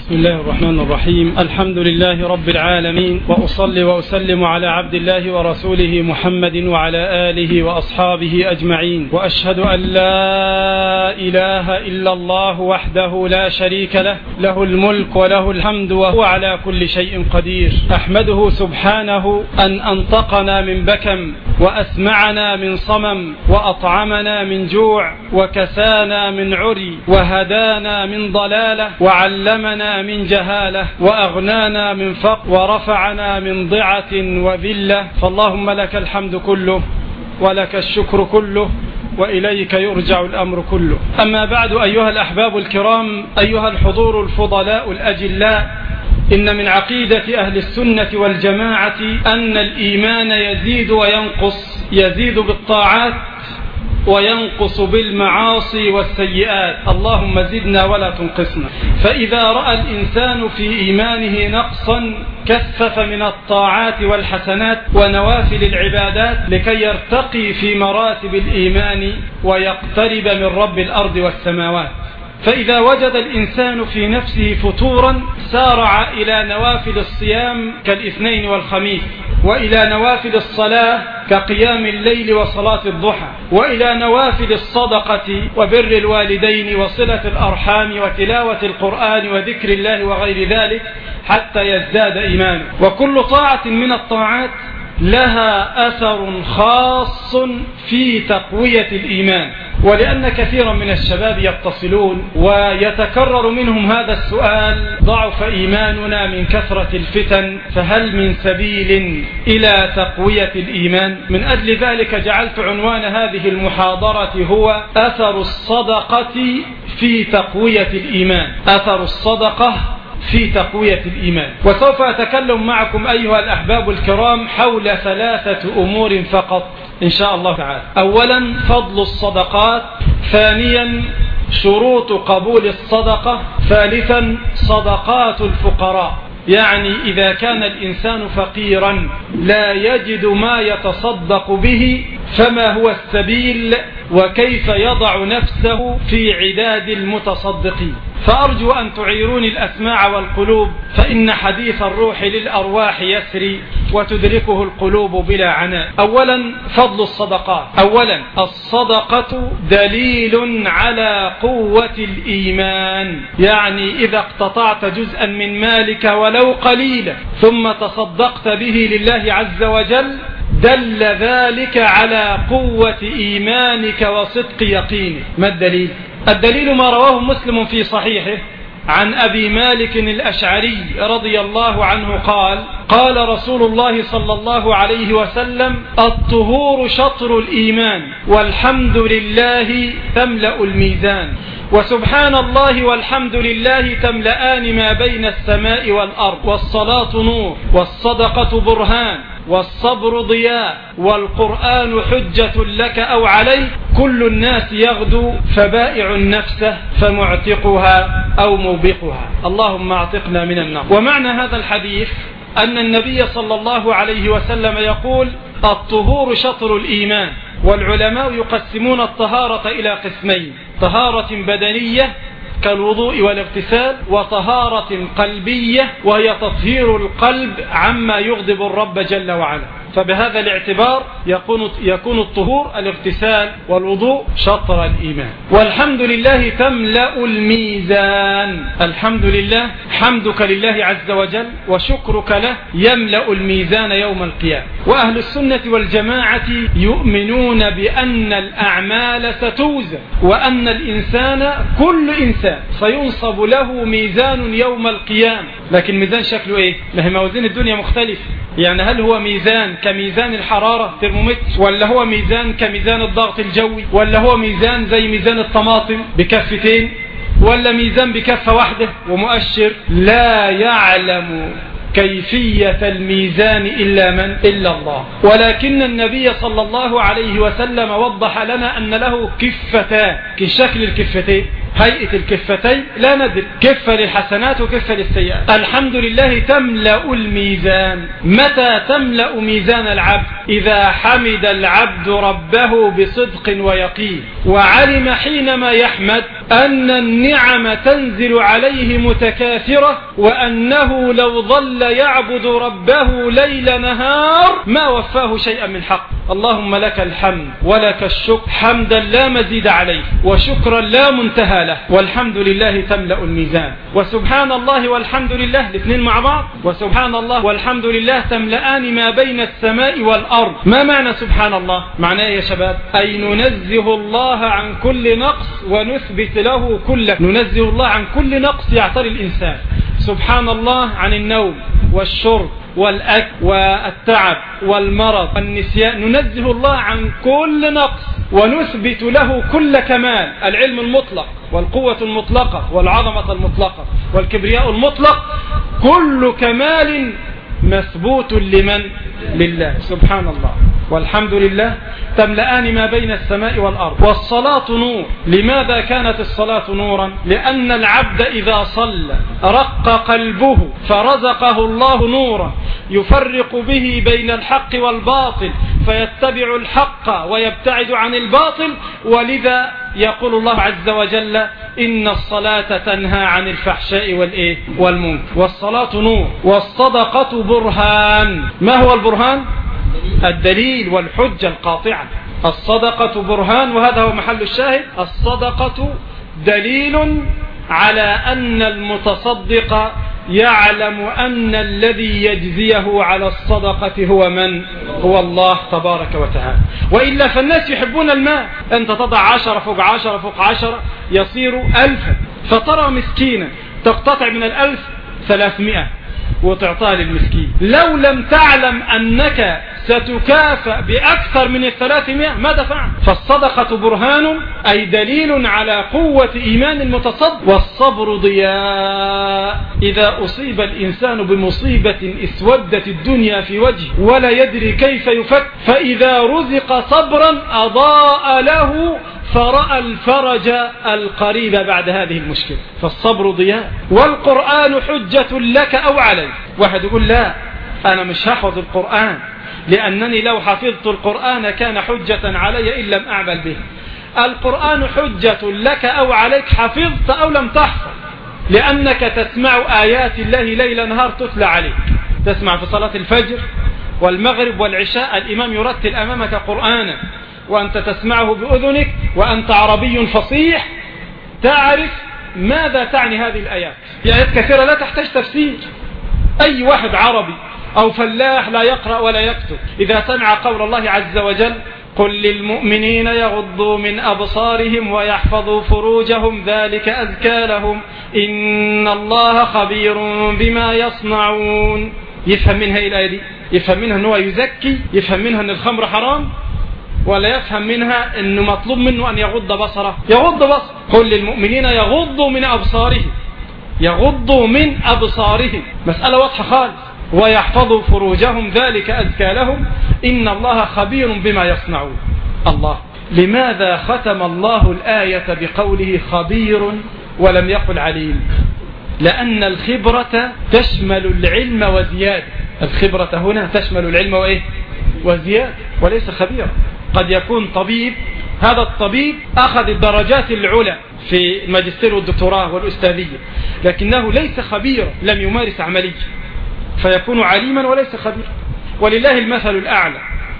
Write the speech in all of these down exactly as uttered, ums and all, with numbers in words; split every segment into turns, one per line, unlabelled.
بسم الله الرحمن الرحيم. الحمد لله رب العالمين، وأصلي وأسلم على عبد الله ورسوله محمد وعلى آله وأصحابه أجمعين، وأشهد أن لا إله إلا الله وحده لا شريك له، له الملك وله الحمد وهو على كل شيء قدير. أحمده سبحانه أن أنطقنا من بكم، وأسمعنا من صمم، وأطعمنا من جوع، وكسانا من عري، وهدانا من ضلالة، وعلمنا من جهالة، وأغنانا من فقر، ورفعنا من ضعة وذلة. فاللهم لك الحمد كله، ولك الشكر كله، وإليك يرجع الأمر كله. أما بعد، أيها الأحباب الكرام، أيها الحضور الفضلاء الأجلاء، إن من عقيدة أهل السنة والجماعة أن الإيمان يزيد وينقص، يزيد بالطاعات وينقص بالمعاصي والسيئات. اللهم زدنا ولا تنقصنا. فإذا رأى الإنسان في إيمانه نقصا كثف من الطاعات والحسنات ونوافل العبادات لكي يرتقي في مراتب الإيمان ويقترب من رب الأرض والسماوات. فإذا وجد الإنسان في نفسه فتورا سارع إلى نوافل الصيام كالاثنين والخميس، وإلى نوافل الصلاة كقيام الليل وصلاة الضحى، وإلى نوافل الصدقة وبر الوالدين وصلة الأرحام وتلاوة القرآن وذكر الله وغير ذلك حتى يزداد إيمانه. وكل طاعة من الطاعات لها أثر خاص في تقوية الإيمان. ولأن كثيرا من الشباب يتصلون ويتكرر منهم هذا السؤال: ضعف إيماننا من كثرة الفتن، فهل من سبيل إلى تقوية الإيمان؟ من أجل ذلك جعلت عنوان هذه المحاضرة هو أثر الصدقة في تقوية الإيمان. أثر الصدقة في تقوية الإيمان. وسوف أتكلم معكم أيها الأحباب الكرام حول ثلاثة أمور فقط إن شاء الله تعالى. أولا، فضل الصدقات. ثانيا، شروط قبول الصدقة. ثالثا، صدقات الفقراء. يعني إذا كان الإنسان فقيرا لا يجد ما يتصدق به، فما هو السبيل وكيف يضع نفسه في عداد المتصدقين؟ فأرجو أن تعيروني الأسماع والقلوب، فإن حديث الروح للأرواح يسري وتدركه القلوب بلا عناء. أولا، فضل الصدقات. أولا، الصدقة دليل على قوة الإيمان. يعني إذا اقتطعت جزءا من مالك ولو قليلا ثم تصدقت به لله عز وجل دل ذلك على قوة إيمانك وصدق يقينك. ما الدليل؟ الدليل ما رواه مسلم في صحيحه عن أبي مالك الأشعري رضي الله عنه قال: قال رسول الله صلى الله عليه وسلم: الطهور شطر الإيمان، والحمد لله تملأ الميزان، وسبحان الله والحمد لله تملأان ما بين السماء والأرض، والصلاة نور، والصدقة برهان، والصبر ضياء، والقرآن حجة لك أو عليك، كل الناس يغدو فبائع نفسه فمعتقها أو موبقها. اللهم اعتقنا من النار. ومعنى هذا الحديث أن النبي صلى الله عليه وسلم يقول: الطهور شطر الإيمان. والعلماء يقسمون الطهارة إلى قسمين: طهارة بدنية كالوضوء والاغتسال، وطهارة قلبية وهي تطهير القلب عما يغضب الرب جل وعلا. فبهذا الاعتبار يكون يكون الطهور الاغتسال والوضوء شطر الإيمان. والحمد لله تملأ الميزان. الحمد لله، حمدك لله عز وجل وشكرك له يملأ الميزان يوم القيامة. وأهل السنة والجماعة يؤمنون بأن الأعمال ستوزن، وأن الإنسان كل إنسان سينصب له ميزان يوم القيامة. لكن ميزان شكله إيه؟ ما هي موازين الدنيا مختلفة. يعني هل هو ميزان كميزان الحرارة ترمومتر، ولا هو ميزان كميزان الضغط الجوي، ولا هو ميزان زي ميزان الطماطم بكفتين، ولا ميزان بكفة واحدة ومؤشر؟ لا يعلم كيفية الميزان إلا من؟ إلا الله. ولكن النبي صلى الله عليه وسلم وضح لنا أن له كفتان. كشكل الكفتين، هيئة الكفتين لا ندري، كفة للحسنات وكفة للسيئات. الحمد لله تملأ الميزان. متى تملأ ميزان العبد؟ إذا حمد العبد ربه بصدق ويقين، وعلم حينما يحمد أن النعم تنزل عليه متكاثرة، وأنه لو ظل يعبد ربه ليل نهار ما وفاه شيئا من حق. اللهم لك الحمد ولك الشكر حمدا لا مزيد عليه، وشكرا لا منتهى له، والحمد لله تملأ الميزان. وسبحان الله والحمد لله الاثنين مع بعض، وسبحان الله والحمد لله تملأان ما بين السماء والأرض. ما معنى سبحان الله؟ معناه يا شباب أي ننزه الله عن كل نقص ونثبت له كل ننزه الله عن كل نقص يعتري الإنسان. سبحان الله عن النوم والشرب والأكل والتعب والمرض والنسيان، ننزه الله عن كل نقص ونثبت له كل كمال، العلم المطلق والقوة المطلقة والعظمة المطلقة والكبرياء المطلق، كل كمال مثبوت لمن؟ لله سبحان الله والحمد لله تملأان ما بين السماء والأرض. والصلاة نور. لماذا كانت الصلاة نورا؟ لأن العبد إذا صلى رق قلبه فرزقه الله نورا يفرق به بين الحق والباطل فيتبع الحق ويبتعد عن الباطل. ولذا يقول الله عز وجل إن الصلاة تنهى عن الفحشاء والإيه والمنكر. والصلاة نور. والصدقة برهان. ما هو البرهان؟ الدليل والحجة القاطعة. الصدقة برهان، وهذا هو محل الشاهد. الصدقة دليل على أن المتصدق يعلم أن الذي يجزيه على الصدقة هو من؟ هو الله تبارك وتعالى. وإلا فالناس يحبون المال، أنت تضع عشرة فوق عشرة فوق عشرة يصير ألفا، فترى مسكينا تقتطع من الألف ثلاثمائة وتعطيها للمسكين. لو لم تعلم أنك ستكافأ بأكثر من الثلاثمائة ما دفعت. فالصدقة برهان أي دليل على قوة إيمان المتصدق. والصبر ضياء. إذا أصيب الإنسان بمصيبة اسودت الدنيا في وجهه ولا يدري كيف يفك، فإذا رزق صبرا أضاء له فرأى الفرج القريب بعد هذه المشكلة. فالصبر ضياء. والقرآن حجة لك أو عليك. واحد يقول لا أنا مش هحفظ القرآن لأنني لو حفظت القرآن كان حجة علي إن لم أعمل به. القرآن حجة لك أو عليك حفظت أو لم تحفظ، لأنك تسمع آيات الله ليل نهار تتلى عليك. تسمع في صلاة الفجر والمغرب والعشاء الإمام يرتل أمامك قرآنا وأنت تسمعه بأذنك وأنت عربي فصيح تعرف ماذا تعني هذه الآيات. آيات كثيرة لا تحتاج تفسير. أي واحد عربي أو فلاح لا يقرأ ولا يكتب إذا سمع قول الله عز وجل قل للمؤمنين يغضوا من أبصارهم ويحفظوا فروجهم ذلك أزكى لهم إن الله خبير بما يصنعون، يفهم منها إيه الآية دي؟ يفهم منها أنه يزكي؟ يفهم منها أن الخمر حرام؟ ولا يفهم منها أنه مطلوب منه أن يغض بصره؟ يغض بصره. قل للمؤمنين يغضوا من أبصارهم، يغضوا من أبصارهم، مسألة واضحة خالص. ويحفظوا فروجهم ذلك أزكى لهم إن الله خبير بما يصنعون. الله. لماذا ختم الله الآية بقوله خبير ولم يقل عليم؟ لأن الخبرة تشمل العلم وزيادة. الخبرة هنا تشمل العلم وإيه؟ وزيادة، وليس خبيرا. قد يكون طبيب، هذا الطبيب أخذ الدرجات العلى في الماجستير والدكتوراه والأستاذية، لكنه ليس خبيرا، لم يمارس عملية، فيكون عليما وليس خبيرا. ولله المثل الأعلى.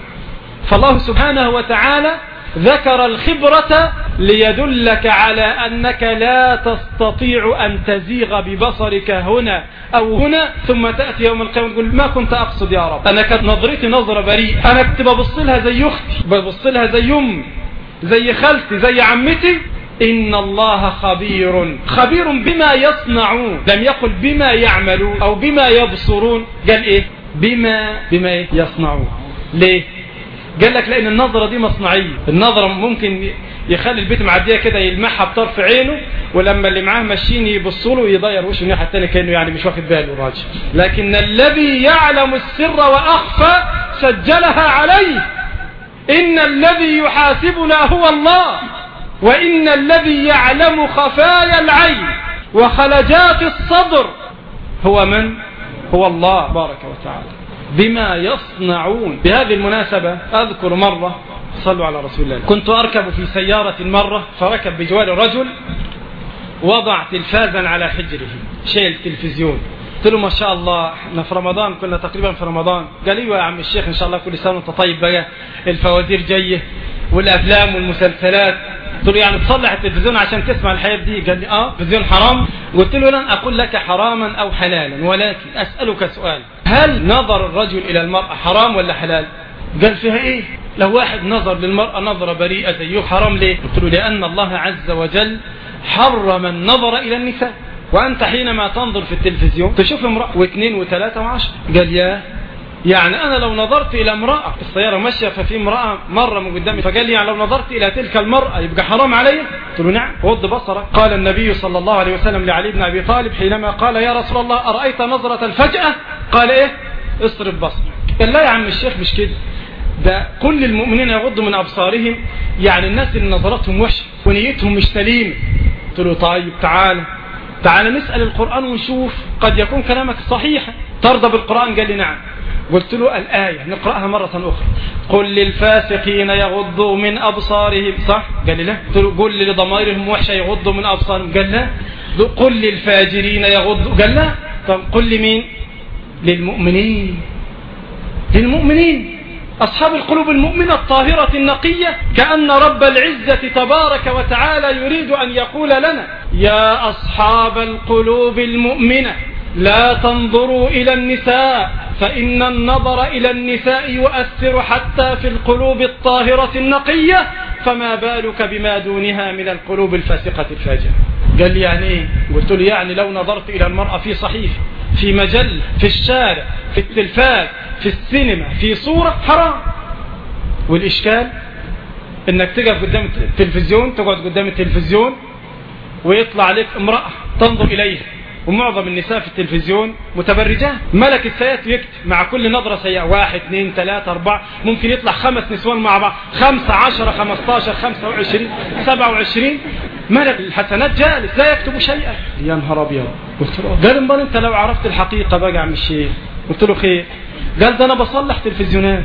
فالله سبحانه وتعالى ذكر الخبرة ليدلك على أنك لا تستطيع أن تزيغ ببصرك هنا أو هنا ثم تأتي يوم القيامة تقول ما كنت أقصد يا رب، أنا كانت نظرتي نظرة بريئة، أنا كنت ببص لها زي أختي، ببص لها زي أمي، زي خالتي، زي عمتي. إن الله خبير خبير بما يصنعون، لم يقل بما يعملون أو بما يبصرون، قال إيه؟ بما بما يصنعون. ليه؟ قال لك لأن النظرة دي مصنعية. النظرة ممكن يخلي البيت معدية كده يلمحها بطرف عينه، ولما اللي معاه ماشيين يبصوا له يضير وشه الناحية التانية كأنه يعني مش واخد باله الراجل. لكن الذي يعلم السر وأخفى سجلها عليه. إن الذي يحاسبنا هو الله، وإن الذي يعلم خفايا العين وخلجات الصدر هو من؟ هو الله بارك وتعالى بما يصنعون. بهذه المناسبة أذكر مرة، صلوا على رسول الله، كنت أركب في سيارة مرة فركب بجوار رجل وضع تلفازا على حجره، شيل التلفزيون. قلت له ما شاء الله احنا في رمضان، كنا تقريبا في رمضان. قال لي يا عم الشيخ ان شاء الله كل سنه وانت طيب، بقى الفوازير جايه والافلام والمسلسلات. قلت له يعني تصلح التلفزيون عشان تسمع الحياة دي؟ قال لي اه التلفزيون حرام. قلت له لن اقول لك حراما او حلالا، ولكن اسالك سؤال، هل نظر الرجل الى المرأة حرام ولا حلال؟ قال فيها ايه؟ لو واحد نظر للمرأة نظرة بريئة زيه حرام ليه؟ قلت له لان الله عز وجل حرم النظر الى النساء، وانت حينما تنظر في التلفزيون تشوف امرأة واثنين وثلاثة وعشر. قال يا يعني أنا لو نظرت إلى امرأة، السيارة ماشية ففي امرأة مرة من قدامي، فقال لي يعني لو نظرت إلى تلك المرأة يبقى حرام علي؟ قلت له نعم، غض بصرك. قال النبي صلى الله عليه وسلم لعلي بن أبي طالب حينما قال يا رسول الله أرأيت نظرة الفجأة؟ قال إيه؟ اصرف بصرك. قال لا يا عم الشيخ مش كده، ده كل المؤمنين يغضوا من أبصارهم، يعني الناس اللي نظرتهم وحشة ونيتهم مش سليمة. قلت له طيب تعالى تعالى نسأل القرآن ونشوف، قد يكون كلامك صحيحا، ترضى بالقرآن؟ قال لي نعم. قلت له الآية نقرأها مرة أخرى، قل للفاسقين يغضوا من أبصارهم، صح؟ قال لي لا. قلت له قل لضمائرهم وحشة يغضوا من أبصارهم، قال لا. قل للفاجرين يغضوا، قال لا. طب قل لمين؟ للمؤمنين، للمؤمنين أصحاب القلوب المؤمنة الطاهرة النقية. كأن رب العزة تبارك وتعالى يريد أن يقول لنا يا أصحاب القلوب المؤمنة لا تنظروا إلى النساء، فإن النظر إلى النساء يؤثر حتى في القلوب الطاهرة النقية، فما بالك بما دونها من القلوب الفاسقة الفاجرة. قال لي يعني إيه؟ قلت له يعني لو نظرت إلى المرأة في صحيفة، في مجلة، في الشارع، في التلفاز، في السينما، في صورة، حرام. والإشكال إنك تقف قدام التلفزيون، تقعد قدام التلفزيون ويطلع عليك امرأة تنظر إليها، ومعظم النساء في التلفزيون متبرجات. ملك السيئات يكتب مع كل نظرة سيئة واحد اثنين ثلاثة أربعة، ممكن يطلع خمس نسوان مع بعض، خمسة عشرة خمستاشر خمسة وعشرين سبعة وعشرين، ملك الحسنات جالس لا يكتب شيئا. يا نهار أبيض. قلت له قال امال انت لو عرفت الحقيقة بقى عم الشيخ؟ قلت له خير. قال ده انا بصلح تلفزيونات.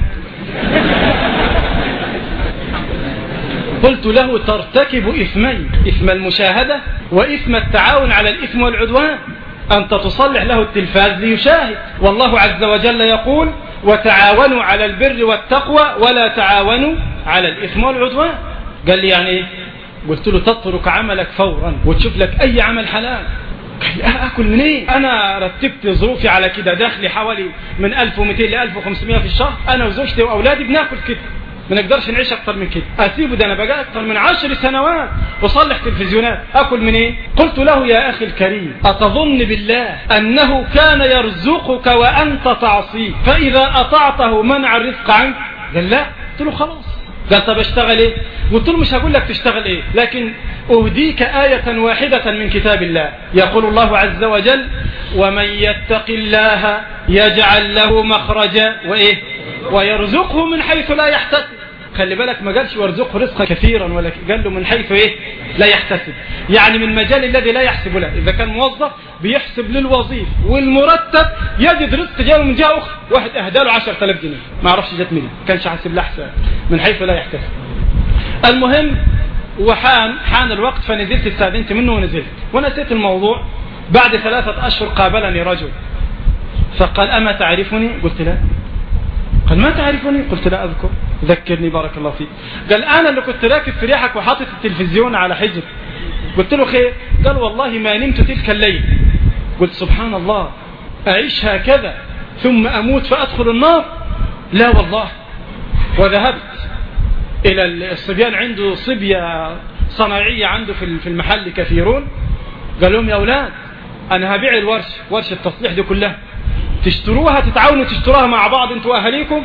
قلت له ترتكب إثمين، إثم المشاهدة وإثم التعاون على الإثم والعدوان. أنت تصلح له التلفاز ليشاهد، والله عز وجل يقول وتعاونوا على البر والتقوى ولا تعاونوا على الإثم والعدوان. قال لي يعني إيه؟ قلت له تترك عملك فورا وتشوف لك أي عمل حلال. قال لي أكل منين؟ إيه؟ أنا رتبت ظروفي على كده، دخلي حوالي من ألف ومئتين ل ألف وخمسمائة في الشهر، أنا وزوجتي وأولادي بناكل كده، ما نقدرش نعيش اكتر من كده. اسيبه ده انا بقى اكتر من عشر سنوات وصلح تلفزيونات، اكل من ايه؟ قلت له يا اخي الكريم اتظن بالله انه كان يرزقك وانت تعصيه، فاذا اطعته منع الرزق عنك؟ قال لا. قلت له خلاص. قال طب اشتغل ايه؟ قلت له مش هقول لك تشتغل ايه، لكن اهديك آية واحدة من كتاب الله. يقول الله عز وجل ومن يتق الله يجعل له مخرجا وايه ويرزقه من حيث لا يحتسب. خلي بالك ما قالش ويرزقه رزقا كثيرا، ولا قال له من حيث ايه لا يحتسب، يعني من مجال الذي لا يحسب له. اذا كان موظف بيحسب للوظيفه والمرتب، يجد رزق جاء من جهه اخرى، واحد اهدى له عشرة آلاف جنيه ما اعرفش جت منين، كانش حاسب له حساب، من حيث لا يحتسب. المهم وحان حان الوقت فنزلت استاذنت منه ونزلت ونسيت الموضوع. بعد ثلاثة اشهر قابلني رجل فقال اما تعرفني؟ قلت لا. قال ما تعرفني؟ قلت لا أذكر. ذكرني بارك الله فيك. قال أنا اللي كنت راكب في ريحك وحاطط التلفزيون على حجر. قلت له خير. قال والله ما نمت تلك الليل. قلت سبحان الله، أعيش هكذا ثم أموت فأدخل النار؟ لا والله. وذهبت إلى الصبيان، عنده صبية صناعية عنده في المحل كثيرون. قال لهم يا أولاد أنا هبيع الورش، ورشة التصليح دي كلها، تشتروها تتعاونوا تشتروها مع بعض انتوا واهاليكم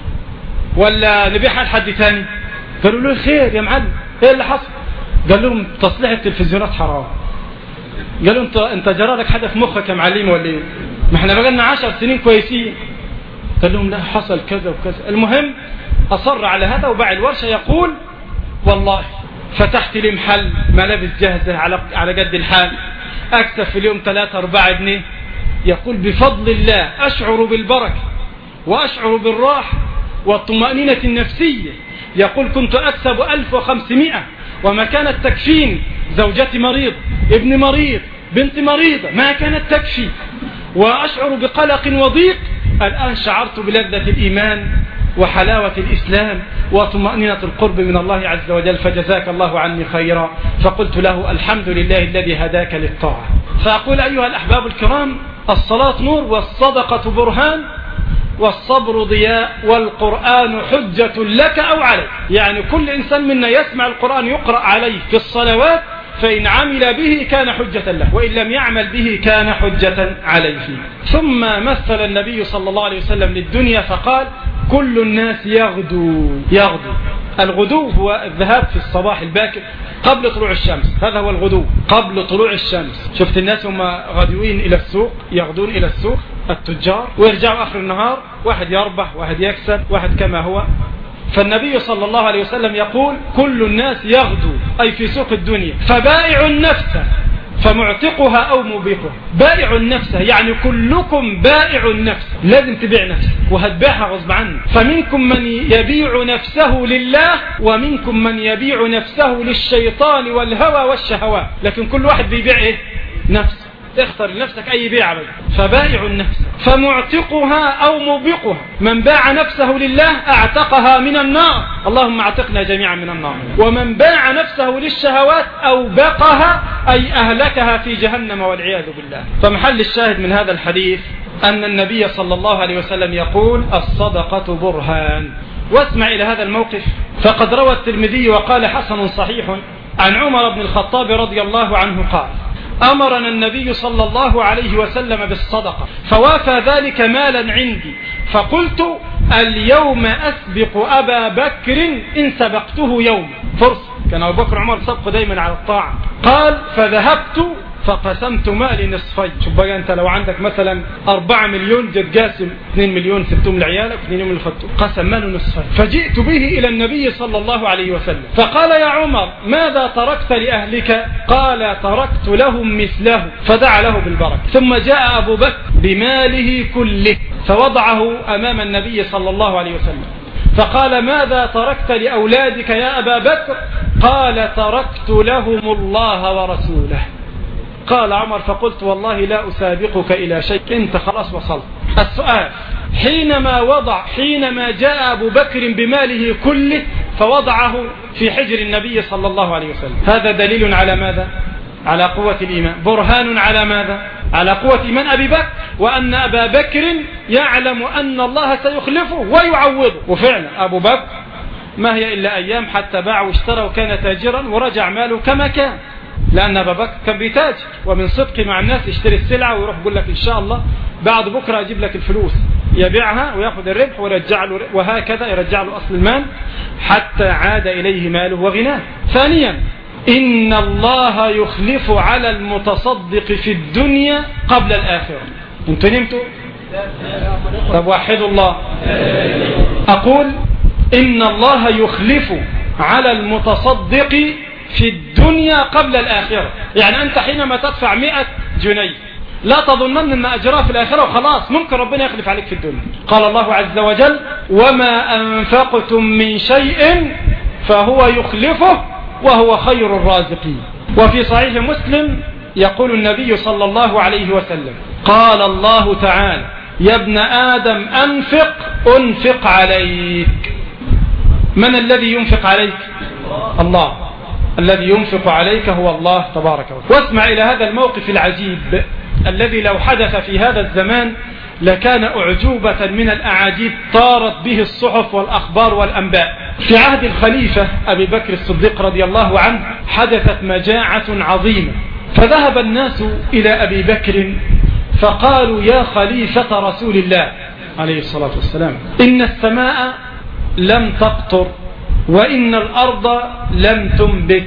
ولا نبيعها لحد ثاني؟ قالوا له خير يا معلم، ايه اللي حصل؟ قال لهم تصليح التلفزيونات حرام. قالوا انت انت جرى لك حاجه في مخك يا معلم ولا ايه؟ ما احنا بقى لنا عشر سنين كويسين. قال لهم لا حصل كذا وكذا. المهم اصر على هذا وباع الورشه. يقول والله فتحت لي محل ملابس جاهزه على على قد الحال، اكسب في اليوم ثلاثة أربعة جنيه. يقول بفضل الله أشعر بالبركة وأشعر بالراحة والطمأنينة النفسية. يقول كنت أكسب ألف وخمسمائة وما كانت تكفين زوجتي مريض، ابني مريض، بنتي مريضة، ما كانت تكفي وأشعر بقلق وضيق. الآن شعرت بلذة الإيمان وحلاوة الإسلام وطمأنينة القرب من الله عز وجل، فجزاك الله عني خيرا. فقلت له الحمد لله الذي هداك للطاعة. فأقول أيها الأحباب الكرام، الصلاة نور، والصدقة برهان، والصبر ضياء، والقرآن حجة لك أو عليك. يعني كل إنسان منا يسمع القرآن يقرأ عليه في الصلوات، فإن عمل به كان حجة له، وإن لم يعمل به كان حجة عليه. ثم مثل النبي صلى الله عليه وسلم للدنيا فقال كل الناس يغدو. يغدو الغدو هو الذهاب في الصباح الباكر قبل طلوع الشمس، هذا هو الغدو قبل طلوع الشمس. شفت الناس هم غادوين إلى السوق، يغدون إلى السوق التجار، ويرجعوا آخر النهار، واحد يربح واحد يكسب واحد كما هو. فالنبي صلى الله عليه وسلم يقول كل الناس يغدو، أي في سوق الدنيا، فبائع النفس فمعتقها أو موبقها. بائع النفس يعني كلكم بائع النفس، لازم تبيع نفسك وهتبيعها غصب عنك. فمنكم من يبيع نفسه لله، ومنكم من يبيع نفسه للشيطان والهوى والشهوات، لكن كل واحد بيبيع ايه؟ نفسه. اختر لنفسك أي بيع بي. فبائع النفس فمعتقها أو موبقها. من باع نفسه لله اعتقها من النار، اللهم اعتقنا جميعا من النار. ومن باع نفسه للشهوات أوبقها، أي أهلكها في جهنم والعياذ بالله. فمحل الشاهد من هذا الحديث أن النبي صلى الله عليه وسلم يقول الصدقة برهان. واسمع إلى هذا الموقف، فقد روى الترمذي وقال حسن صحيح عن عمر بن الخطاب رضي الله عنه قال أمرنا النبي صلى الله عليه وسلم بالصدقة، فوافى ذلك مالا عندي، فقلت اليوم أسبق أبا بكر إن سبقته يوم. فرصة، كان أبو بكر وعمر سبقوا دايما على الطاعة. قال فذهبت فقسمت مالي نصفين. شوف بقى انت لو عندك مثلا أربعة مليون جد قاسم اثنين مليون ستهم لعيالك اثنين مليون لفتو، قسم ماله نصفين. فجئت به إلى النبي صلى الله عليه وسلم فقال يا عمر ماذا تركت لأهلك؟ قال تركت لهم مثله، فدعا له بالبركة. ثم جاء أبو بكر بماله كله فوضعه أمام النبي صلى الله عليه وسلم فقال ماذا تركت لأولادك يا أبا بكر؟ قال تركت لهم الله ورسوله. قال عمر فقلت والله لا أسابقك إلى شيء، أنت خلاص وصلت. السؤال حينما وضع حينما جاء أبو بكر بماله كله فوضعه في حجر النبي صلى الله عليه وسلم، هذا دليل على ماذا؟ على قوة الإيمان. برهان على ماذا؟ على قوة إيمان أبي بكر، وأن أبا بكر يعلم أن الله سيخلفه ويعوضه. وفعلا أبو بكر ما هي إلا أيام حتى باع واشترى وكان تاجرا ورجع ماله كما كان، لأن أبا بكر كان بيتاجر ومن صدقه مع الناس يشتري السلعة ويروح يقول لك إن شاء الله بعد بكرة أجيب لك الفلوس، يبيعها ويأخذ الربح ويرجع له، وهكذا يرجع له أصل المال حتى عاد إليه ماله وغناه. ثانيا إن الله يخلف على المتصدق في الدنيا قبل الآخرة. انتوا نمتوا؟ طب وحدوا الله. أقول إن الله يخلف على المتصدق في الدنيا قبل الآخرة. يعني أنت حينما تدفع مئة جنيه لا تظنن أن أجرها في الآخرة وخلاص، ممكن ربنا يخلف عليك في الدنيا. قال الله عز وجل وما أنفقتم من شيء فهو يخلفه وهو خير الرازقين. وفي صحيح مسلم يقول النبي صلى الله عليه وسلم قال الله تعالى يا ابن آدم أنفق أنفق عليك. من الذي ينفق عليك؟ الله. الذي ينفق عليك هو الله تبارك وتعالى. واسمع إلى هذا الموقف العجيب الذي لو حدث في هذا الزمان لكان أعجوبة من الأعاجيب طارت به الصحف والأخبار والأنباء. في عهد الخليفة أبي بكر الصديق رضي الله عنه حدثت مجاعة عظيمة، فذهب الناس إلى أبي بكر فقالوا يا خليفة رسول الله عليه الصلاة والسلام إن السماء لم تقطر وإن الأرض لم تنبت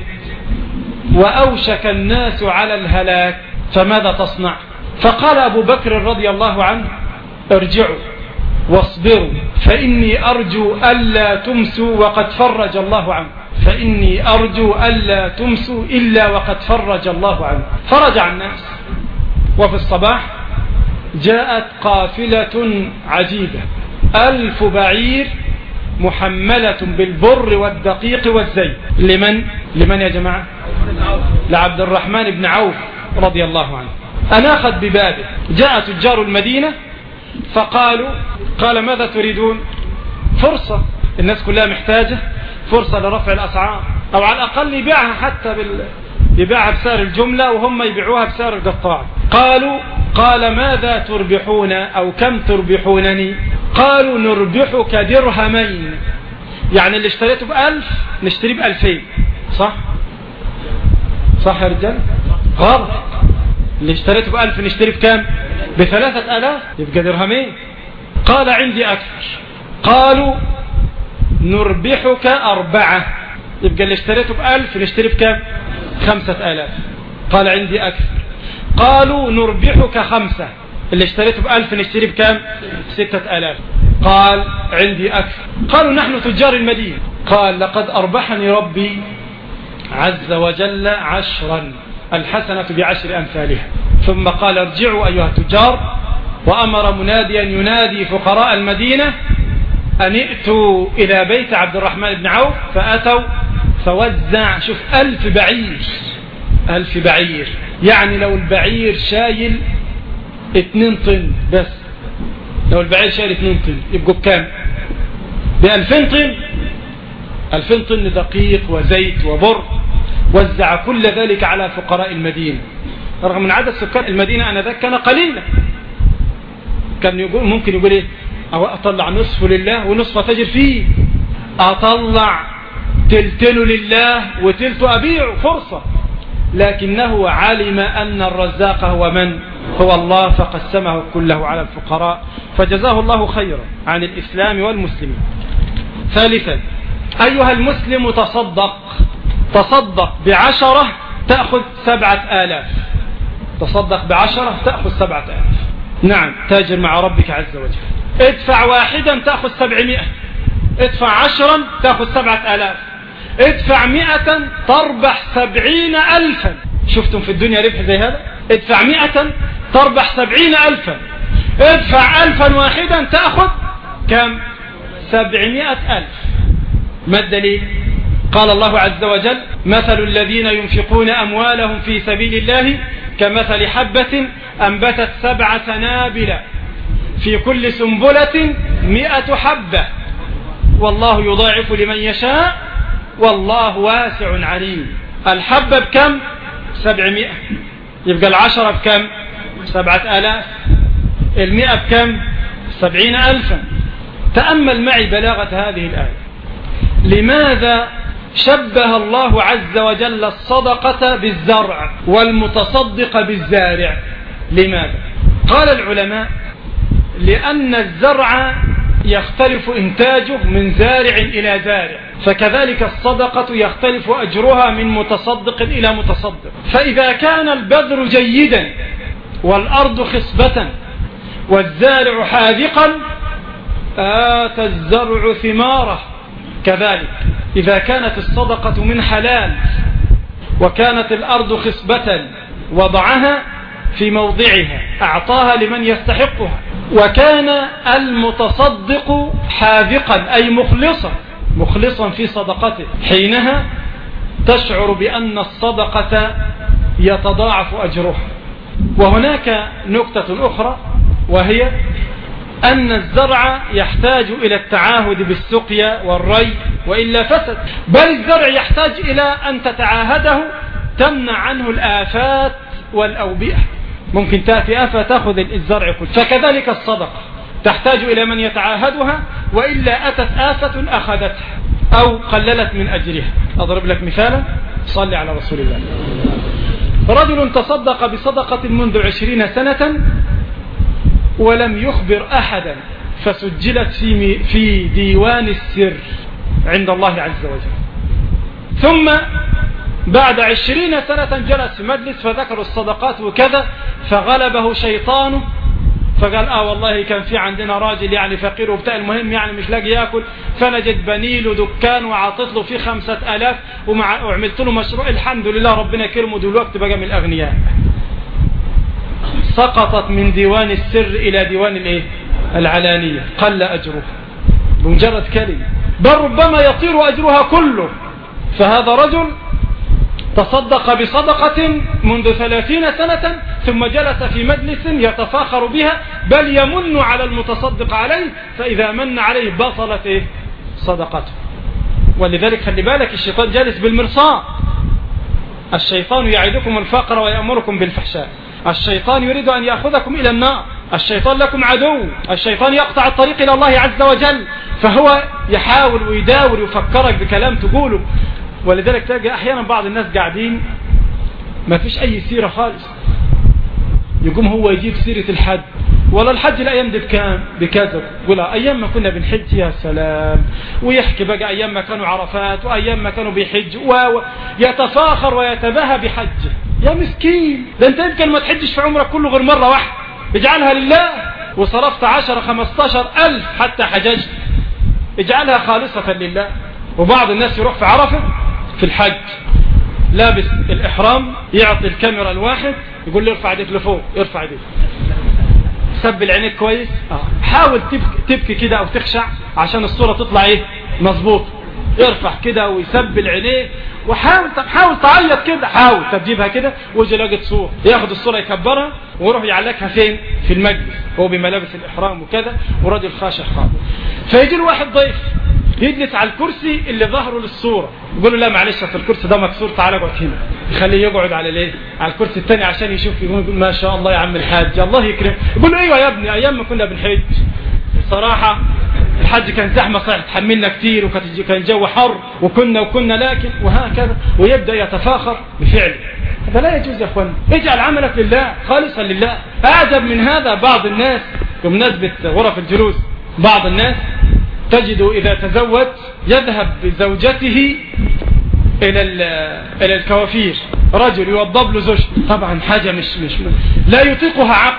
وأوشك الناس على الهلاك، فماذا تصنع؟ فقال أبو بكر رضي الله عنه ارجعوا واصبروا فإني أرجو ألا تمسوا وقد فرج الله عنه، فإني أرجو ألا تمسوا إلا وقد فرج الله عنه. فرجع الناس، وفي الصباح جاءت قافلة عجيبة ألف بعير محملة بالبر والدقيق والزيت. لمن؟ لمن يا جماعة؟ لعبد الرحمن بن عوف رضي الله عنه، أناخت ببابه. جاء تجار المدينة فقالوا قال ماذا تريدون؟ فرصة، الناس كلها محتاجة فرصة لرفع الأسعار، أو على الأقل يبيعها حتى بال... يبيعها بسعر الجملة وهم يبيعوها بسعر القطاع. قالوا قال ماذا تربحون أو كم تربحونني؟ قالوا نربحك درهمين، يعني اللي اشتريته بألف نشتري بألفين. صح صح يا رجال؟ غلط، اللي اشتريته بألف نشتري بكام؟ بثلاثة ألاف، يبقى درهمين. قال عندي أكثر. قالوا نربحك أربعة، يبقى اللي اشتريته بألف نشتري بكام؟ خمسة ألاف. قال عندي أكثر. قالوا نربحك خمسة، اللي اشتريته بألف نشتري بكام؟ ستة ألاف. قال عندي أكثر. قالوا نحن تجار المدينة. قال لقد أربحني ربي عز وجل عشرا، الحسنة بعشر أمثالها. ثم قال ارجعوا أيها التجار، وأمر مناديا ينادي فقراء المدينة أن ائتوا إلى بيت عبد الرحمن بن عوف. فأتوا فوزع، شوف ألف بعير، ألف بعير، يعني لو البعير شايل اتنين طن بس، لو البعير شايل اتنين طن يبقوا بكام؟ بألفين طن. ألفين طن دقيق وزيت وبر. وزع كل ذلك على فقراء المدينة، رغم من عدد سكان المدينة أنذاك كان قليلا. كان يقول ممكن يقول ايه؟ أو أطلع نصف لله ونصف تجر فيه، أطلع تلتين لله وتلت أبيع، فرصة. لكنه علم أن الرزاق هو من؟ هو الله، فقسمه كله على الفقراء، فجزاه الله خيرا عن الإسلام والمسلمين. ثالثا أيها المسلم تصدق، تصدق بعشرة تأخذ سبعة آلاف، تصدق بعشرة تأخذ سبعة آلاف. نعم، تاجر مع ربك عز وجل. ادفع واحدا تأخذ سبعمائة، ادفع عشرا تأخذ سبعة آلاف، ادفع مئة تربح سبعين ألفا. شفتم في الدنيا ربح زي هذا؟ ادفع مئة تربح سبعين ألفا، ادفع ألفا واحدا تأخذ كم؟ سبعمائة ألف. ما الدليل؟ قال الله عز وجل مثل الذين ينفقون أموالهم في سبيل الله كمثل حبة أنبتت سبع سنابل في كل سنبلة مئة حبة والله يضاعف لمن يشاء والله واسع عليم. الحبة بكم؟ سبعمائة، يبقى العشرة بكم؟ سبعة آلاف، المئة بكم؟ سبعين ألفا. تأمل معي بلاغة هذه الآية. لماذا شبه الله عز وجل الصدقة بالزرع والمتصدق بالزارع؟ لماذا؟ قال العلماء لأن الزرع يختلف إنتاجه من زارع إلى زارع، فكذلك الصدقة يختلف أجرها من متصدق إلى متصدق. فإذا كان البذر جيدا والأرض خصبة والزارع حاذقا آتى الزرع ثماره. كذلك إذا كانت الصدقة من حلال وكانت الأرض خصبة وضعها في موضعها أعطاها لمن يستحقها، وكان المتصدق حاذقا أي مخلصا مخلصا في صدقته، حينها تشعر بأن الصدقة يتضاعف أجرها. وهناك نكتة أخرى، وهي أن الزرع يحتاج إلى التعاهد بالسقيا والري وإلا فسد، بل الزرع يحتاج إلى أن تتعاهده تمنع عنه الآفات والأوبئة. ممكن تأتي آفة تأخذ الزرع كله، فكذلك الصدقة تحتاج إلى من يتعاهدها، وإلا أتت آفة أخذتها أو قللت من أجرها. أضرب لك مثالا، صلي على رسول الله. رجل تصدق بصدقة منذ عشرين سنة ولم يخبر أحدا، فسجلت في في ديوان السر عند الله عز وجل. ثم بعد عشرين سنة جلس في مجلس فذكروا الصدقات وكذا، فغلبه شيطانه فقال آه والله كان في عندنا راجل يعني فقير وبتاع، المهم يعني مش لاقي ياكل، فنجد بنيله دكان وعطيت له فيه خمسة آلاف وعملت له مشروع، الحمد لله ربنا كرمه دلوقتي بقى من الأغنياء. سقطت من ديوان السر إلى ديوان الايه؟ العلانية، قل أجرها بمجرد كلمة، بل ربما يطير أجرها كله. فهذا رجل تصدق بصدقة منذ ثلاثين سنة ثم جلس في مجلس يتفاخر بها، بل يمن على المتصدق عليه، فإذا من عليه بطلت إيه؟ صدقته. ولذلك خلي بالك الشيطان جالس بالمرصاد. الشيطان يعدكم الفقر ويأمركم بالفحشاء، الشيطان يريد أن يأخذكم إلى النار، الشيطان لكم عدو، الشيطان يقطع الطريق إلى الله عز وجل، فهو يحاول ويداور يفكرك بكلام تقوله. ولذلك تلاقي أحيانا بعض الناس قاعدين ما فيش أي سيرة خالص، يقوم هو يجيب سيرة الحج، ولا الحج الأيام دي بكام بكذا، يقول أيام ما كنا بنحج يا سلام، ويحكي بقى أيام ما كانوا عرفات وأيام ما كانوا بيحج، ويتفاخر ويتباهى بحجه. يا مسكين، ده أنت يمكن ما تحجش في عمرك كله غير مرة واحدة، اجعلها لله، وصرفت عشر خمستاشر ألف حتى حججت، اجعلها خالصة لله. وبعض الناس يروح في عرفة في الحج لابس الإحرام، يعطي الكاميرا الواحد يقول له ارفع يديك لفوق، ارفع يديك، سبل عينيك كويس، آه. حاول تبكي, تبكي كده أو تخشع عشان الصورة تطلع ايه مظبوط، يرفع كده ويسبل عينيه، وحاول طب حاول تعيط كده، حاول تجيبها كده، ويجي لاقي صورة، ياخد الصورة يكبرها ويروح يعلقها فين في المجلس، هو بملابس الإحرام وكذا، وراجل خاشع خالص. فيجي له واحد ضيف يجلس على الكرسي اللي ظهره للصورة، يقول له لا معلش اصل الكرسي ده مكسور، تعالى اقعد هنا، يخليه يقعد على الايه على الكرسي الثاني عشان يشوف، يقول ما شاء الله يا عم الحاج الله يكرم، يقول له ايوه يا ابني ايام ما كنا بنحج صراحة الحج كان زحمة صحيح، تحملنا كتير وكان جو حر وكنا وكنا لكن وهكذا، ويبدأ يتفاخر بفعله. هذا لا يجوز يا اخوان، اجعل عملك لله خالصا لله. اعجب من هذا بعض الناس بمناسبة غرف الجلوس، بعض الناس تجد إذا تزوج يذهب بزوجته إلى إلى الكوافير، رجل يوضب له زوجته، طبعا حاجة مش مش لا يطيقها عقل.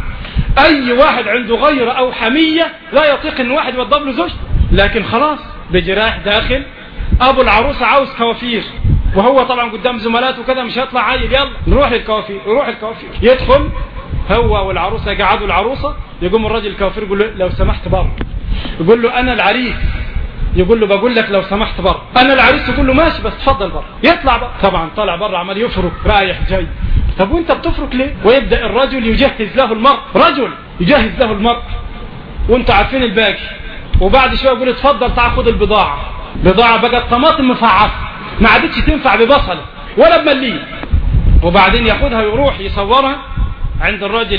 أي واحد عنده غيرة أو حمية لا يطيق إن واحد يوضب له زوجته، لكن خلاص بجراح داخل أبو العروسة عاوز كوافير، وهو طبعا قدام زملاته كذا مش هيطلع عيل، يلا نروح للكوافير، يروح الكوافير، يدخل هو والعروسة، يقعدوا العروسة، يقوم الرجل الكوافير يقول له لو سمحت بره، يقول له أنا العريس، يقول له بقول لك لو سمحت بره، أنا العريس، يقول له ماشي بس تفضل بره، يطلع بره، طبعا طلع بره عمال يفرك رايح جاي، طب وانت بتفرك ليه؟ ويبدأ الرجل يجهز له المرء، رجل يجهز له المرء وانت عارفين الباقي، وبعد شوية يقول اتفضل تعال خد البضاعة، بضاعة بقى الطماطم مفعصة ما عادتش تنفع ببصل ولا بمليه، وبعدين ياخدها ويروح يصورها عند الراجل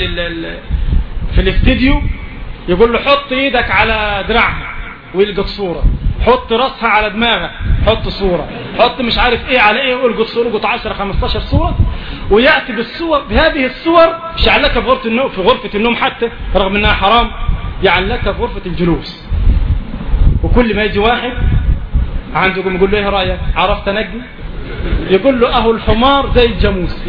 في الاستديو، يقول له حط ايدك على دراعها ويلقى صورة، حط راسها على دماغها حط صورة، حط مش عارف ايه على ايه ويلقى صورة، يلقى عشرة خمستاشر صورة، ويأتي بالصور بهذه الصور مش يعلقها في غرفة النوم، في غرفة النوم حتى رغم انها حرام، يعلقها في غرفة الجلوس. وكل ما يجي واحد عنده يقول له ايه رأيك عرفت انجي، يقول له اهو الحمار زي الجاموس.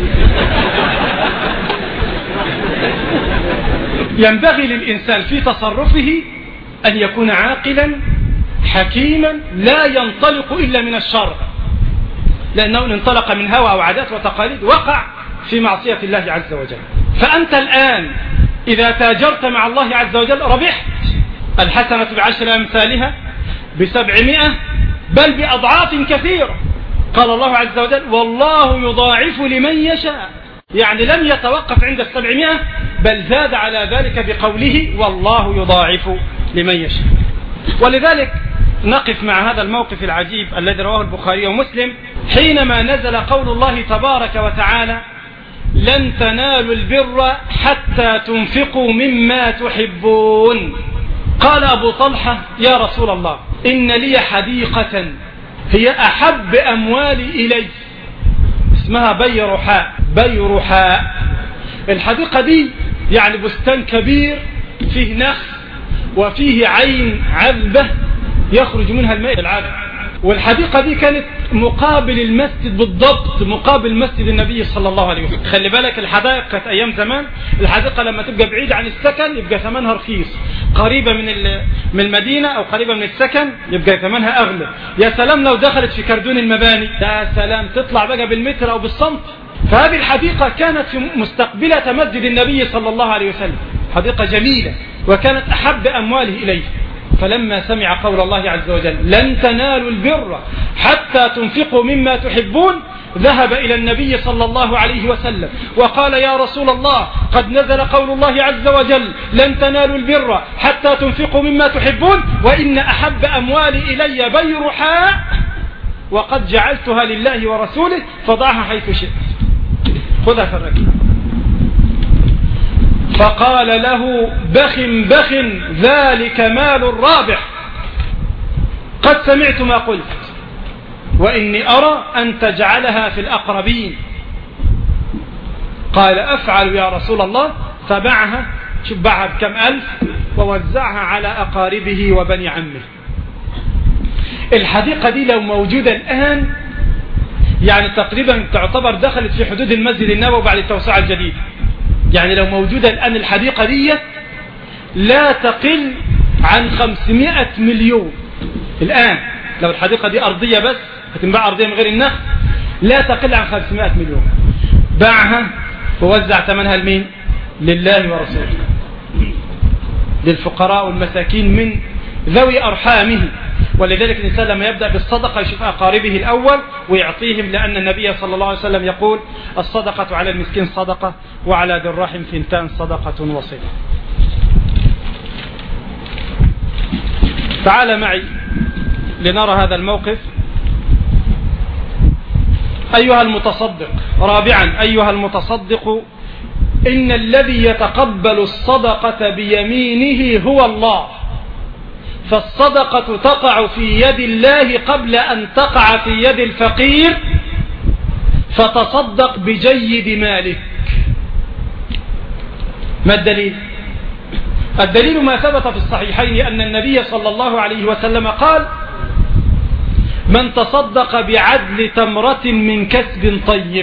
ينبغي للإنسان في تصرفه أن يكون عاقلا حكيما لا ينطلق إلا من الشرع، لأنه إن انطلق من هوى أو عادات وتقاليد وقع في معصية الله عز وجل. فأنت الآن إذا تاجرت مع الله عز وجل ربحت، الحسنة بعشر أمثالها بسبعمائة بل بأضعاف كثيرة. قال الله عز وجل والله يضاعف لمن يشاء، يعني لم يتوقف عند السبعمائة بل زاد على ذلك بقوله والله يضاعف لمن يشاء. ولذلك نقف مع هذا الموقف العجيب الذي رواه البخاري ومسلم حينما نزل قول الله تبارك وتعالى لن تنالوا البر حتى تنفقوا مما تحبون. قال أبو طلحة يا رسول الله إن لي حديقة هي أحب أموالي إلي، اسمها بيرحاء، بيرحاء. الحديقة دي يعني بستان كبير فيه نخل وفيه عين عذبة يخرج منها الماء العذب، والحديقة دي كانت مقابل المسجد بالضبط، مقابل مسجد النبي صلى الله عليه وسلم. خلي بالك الحدائق كانت أيام زمان الحديقة لما تبقى بعيدة عن السكن يبقى ثمنها رخيص، قريبة من من المدينة أو قريبة من السكن يبقى ثمنها أغلى. يا سلام لو دخلت في كردون المباني، يا سلام تطلع بقى بالمتر أو بالسنت. فهذه الحديقة كانت في مستقبلة مسجد النبي صلى الله عليه وسلم، حديقة جميلة وكانت أحب أمواله إليه. فلما سمع قول الله عز وجل لن تنالوا البر حتى تنفقوا مما تحبون ذهب إلى النبي صلى الله عليه وسلم وقال يا رسول الله قد نزل قول الله عز وجل لن تنالوا البر حتى تنفقوا مما تحبون وإن أحب أموالي إلي بيرحاء وقد جعلتها لله ورسوله فضعها حيث شئت خذها في الركب. فقال له بخ بخ ذلك مال رابح قد سمعت ما قلت وإني أرى أن تجعلها في الأقربين. قال أفعل يا رسول الله. فباعها شبعها بكم ألف ووزعها على أقاربه وبني عمه. الحديقة دي لو موجودة الآن يعني تقريبا تعتبر دخلت في حدود المسجد النبوي بعد التوسعة الجديدة. يعني لو موجودة الآن الحديقة دي لا تقل عن خمسمائة مليون. الآن لو الحديقة دي أرضية بس هتنباع أرضية من غير النخل لا تقل عن خمسمائة مليون. باعها ووزع ثمنها لمين؟ لله ورسوله، للفقراء والمساكين من ذوي أرحامه. ولذلك الإنسان لما يبدأ بالصدقة يشوف أقاربه الأول ويعطيهم، لأن النبي صلى الله عليه وسلم يقول الصدقة على المسكين صدقة وعلى ذي الرحم ثنتان صدقة وصلة. تعال معي لنرى هذا الموقف. أيها المتصدق، رابعا أيها المتصدق، إن الذي يتقبل الصدقة بيمينه هو الله، فالصدقة تقع في يد الله قبل أن تقع في يد الفقير، فتصدق بجيد مالك. ما الدليل؟ الدليل ما ثبت في الصحيحين أن النبي صلى الله عليه وسلم قال من تصدق بعدل تمرة من كسب طيب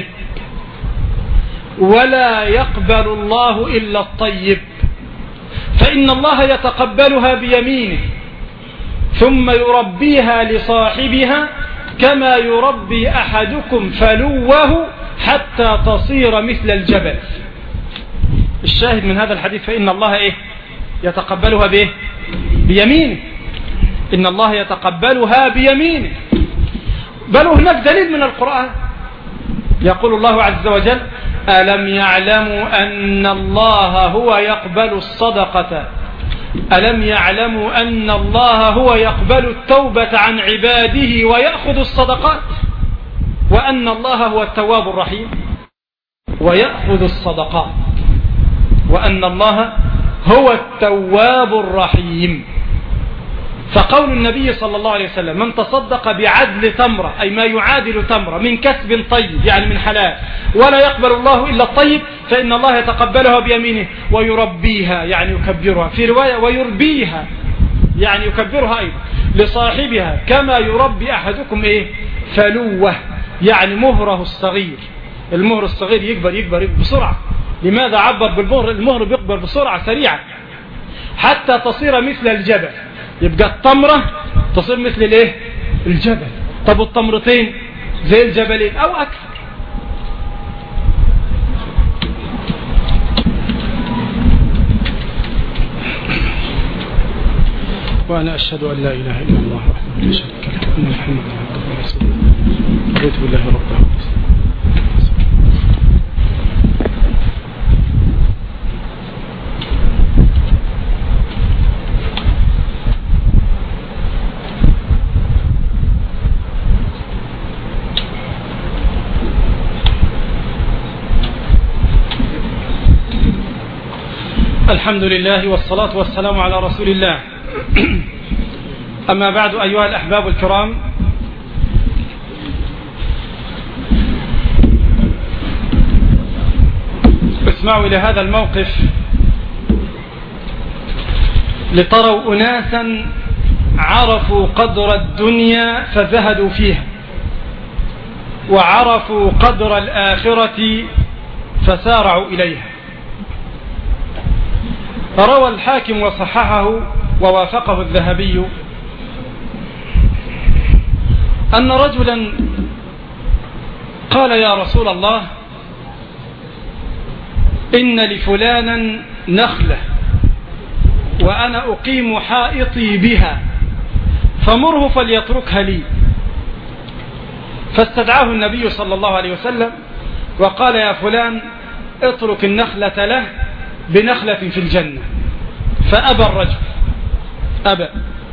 ولا يقبل الله إلا الطيب فإن الله يتقبلها بيمينه ثم يربيها لصاحبها كما يربي أحدكم فلوه حتى تصير مثل الجبل. الشاهد من هذا الحديث فإن الله إيه؟ يتقبلها بإيه؟ بيمينه. إن الله يتقبلها بيمينه. بل هناك دليل من القرآن يقول الله عز وجل ألم يعلموا أن الله هو يقبل الصدقة ألم يعلموا أن الله هو يقبل التوبة عن عباده ويأخذ الصدقات وأن الله هو التواب الرحيم ويأخذ الصدقات وأن الله هو التواب الرحيم. فقول النبي صلى الله عليه وسلم من تصدق بعدل تمرة أي ما يعادل تمرة من كسب طيب يعني من حلال ولا يقبل الله إلا الطيب فإن الله يتقبلها بيمينه ويربيها يعني يكبرها، في رواية ويربيها يعني يكبرها أيضا لصاحبها كما يربي أحدكم إيه؟ فلوه يعني مهره الصغير. المهر الصغير يكبر يكبر, يكبر بسرعة. لماذا عبر بالمهر؟ المهر بيكبر بسرعة سريعة حتى تصير مثل الجبل. يبقى التمرة تصير مثل الايه؟ الجبل. طب التمرتين زي الجبلين او اكثر. وانا اشهد ان لا اله الا الله وحده لا شريك له وان محمدا عبده ورسوله. رضيت بالله ربا. الحمد لله والصلاة والسلام على رسول الله. أما بعد أيها الأحباب الكرام، اسمعوا إلى هذا الموقف لتروا أناسا عرفوا قدر الدنيا فزهدوا فيها وعرفوا قدر الآخرة فسارعوا إليها. روى الحاكم وصححه ووافقه الذهبي أن رجلا قال يا رسول الله إن لفلانا نخلة وأنا أقيم حائطي بها فمره فليتركها لي. فاستدعاه النبي صلى الله عليه وسلم وقال يا فلان اترك النخلة له بنخلة في الجنة. فأبى الرجل، أبى.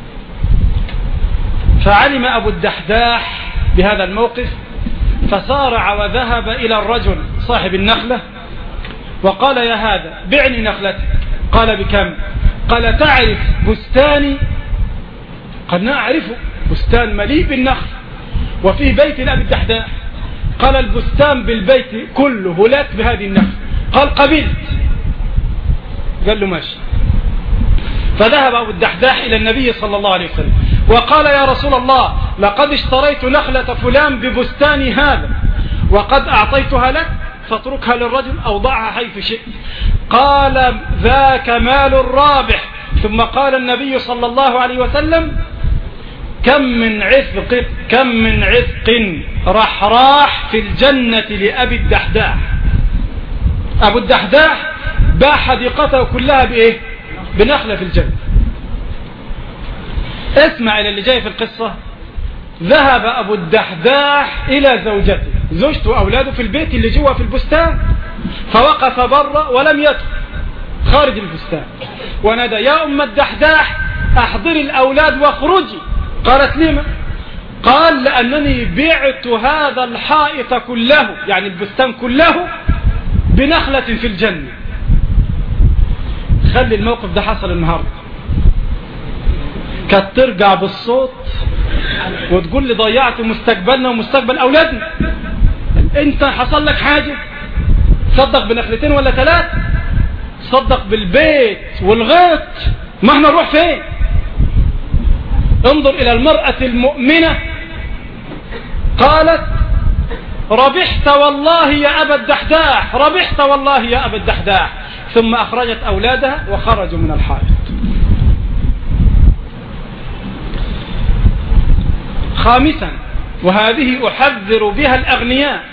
فعلم أبو الدحداح بهذا الموقف فسارع وذهب إلى الرجل صاحب النخلة وقال يا هذا بعني نخلتك. قال بكم؟ قال تعرف بستاني؟ قال نعم أعرفه، بستان مليء بالنخل وفيه بيت لأبي الدحداح. قال البستان بالبيت كله لك بهذه النخل. قال قبلت. قال له ماشي. فذهب أبو الدحداح إلى النبي صلى الله عليه وسلم وقال يا رسول الله لقد اشتريت نخلة فلان ببستاني هذا وقد أعطيتها لك فاتركها للرجل أو ضعها حيث شئت. قال ذاك مال رابح. ثم قال النبي صلى الله عليه وسلم كم من عفق كم من عفق رحراح في الجنة لأبي الدحداح. أبو الدحداح باع حديقته كلها بإيه؟ بنخلة في الجنة. اسمع إلى اللي جاي في القصة. ذهب أبو الدحداح إلى زوجته، زوجته وأولاده في البيت اللي جوا في البستان، فوقف برا ولم يدخل خارج البستان ونادى يا أم الدحداح أحضري الأولاد واخرجي. قالت لما؟ قال لأنني بعت هذا الحائط كله يعني البستان كله بنخلة في الجنة. خلي الموقف ده حصل النهاردة كانت ترجع بالصوت وتقول لي ضيعت مستقبلنا ومستقبل أولادنا. انت حصل لك حاجة صدق بنخلتين ولا ثلاث، صدق بالبيت والغيط، ما احنا نروح فين؟ انظر إلى المرأة المؤمنة قالت ربحت والله يا أبا الدحداح، ربحت والله يا أبا الدحداح. ثم أخرجت أولادها وخرجوا من الحائط. خامسا وهذه أحذر بها الأغنياء،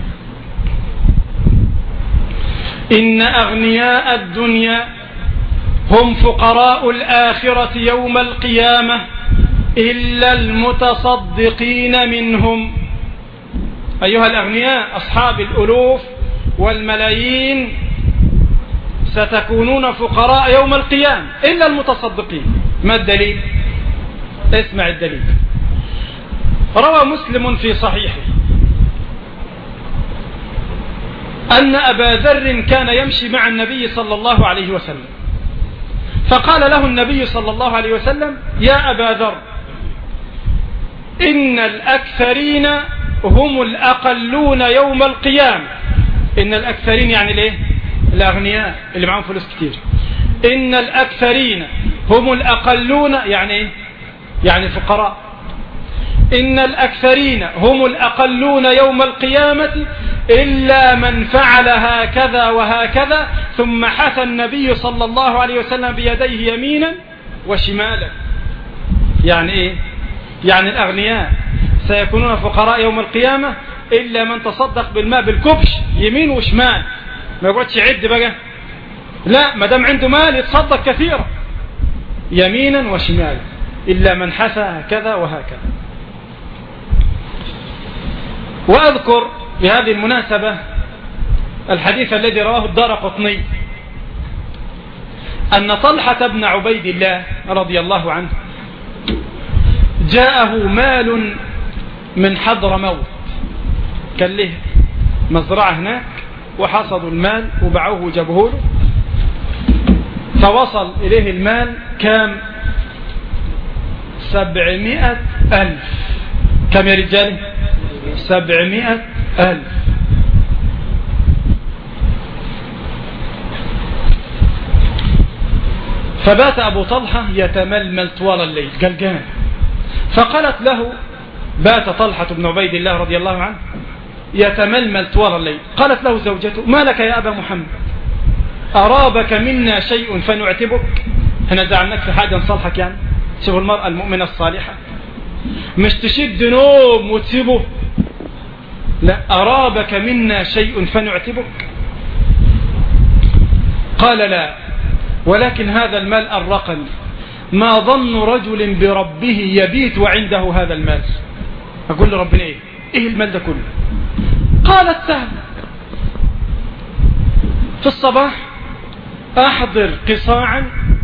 إن أغنياء الدنيا هم فقراء الآخرة يوم القيامة إلا المتصدقين منهم. أيها الأغنياء أصحاب الألوف والملايين ستكونون فقراء يوم القيامة إلا المتصدقين. ما الدليل؟ اسمع الدليل. روى مسلم في صحيحه أن أبا ذر كان يمشي مع النبي صلى الله عليه وسلم فقال له النبي صلى الله عليه وسلم يا أبا ذر إن الأكثرين هم الأقلون يوم القيامة. إن الأكثرين يعني ليه؟ الأغنياء اللي معهم فلوس كتير. إن الأكثرين هم الأقلون يعني إيه؟ يعني فقراء. إن الأكثرين هم الأقلون يوم القيامة إلا من فعل هكذا وهكذا. ثم حث النبي صلى الله عليه وسلم بيديه يمينا وشمالا. يعني إيه؟ يعني الأغنياء سيكونون فقراء يوم القيامة إلا من تصدق بالماء بالكبش يمين وشمال، ما يقعدش يعد بقى، لا ما دام عنده مال يتصدق كثيرا يمينا وشمالا إلا من حثى هكذا وهكذا. وأذكر بهذه المناسبة الحديث الذي رواه الدارقطني أن طلحة بن عبيد الله رضي الله عنه جاءه مال من حضرموت، كان له مزرعة هناك وحصدوا المال وباعوه وجابوه له، فوصل إليه المال كام؟ سبعمائة ألف. كم يا رجال؟ سبعمائة ألف. فبات أبو طلحة يتململ طوال الليل قلقان. فقالت له بات طلحة بن عبيد الله رضي الله عنه يتململ طوال الليل. قالت له زوجته ما لك يا أبا محمد؟ أرابك منا شيء فنعتبك؟ احنا زعلناك في حاجة نصلحك يعني؟ شوف المرأة المؤمنة الصالحة مش تشد نوم وتسيبه، لا أرابك منا شيء فنعتبك؟ قال لا، ولكن هذا المال أرقني، ما ظن رجل بربه يبيت وعنده هذا المال. أقول لربنا إيه؟ ايه المال ده كله؟ قالت سهل، في الصباح احضر قصاعا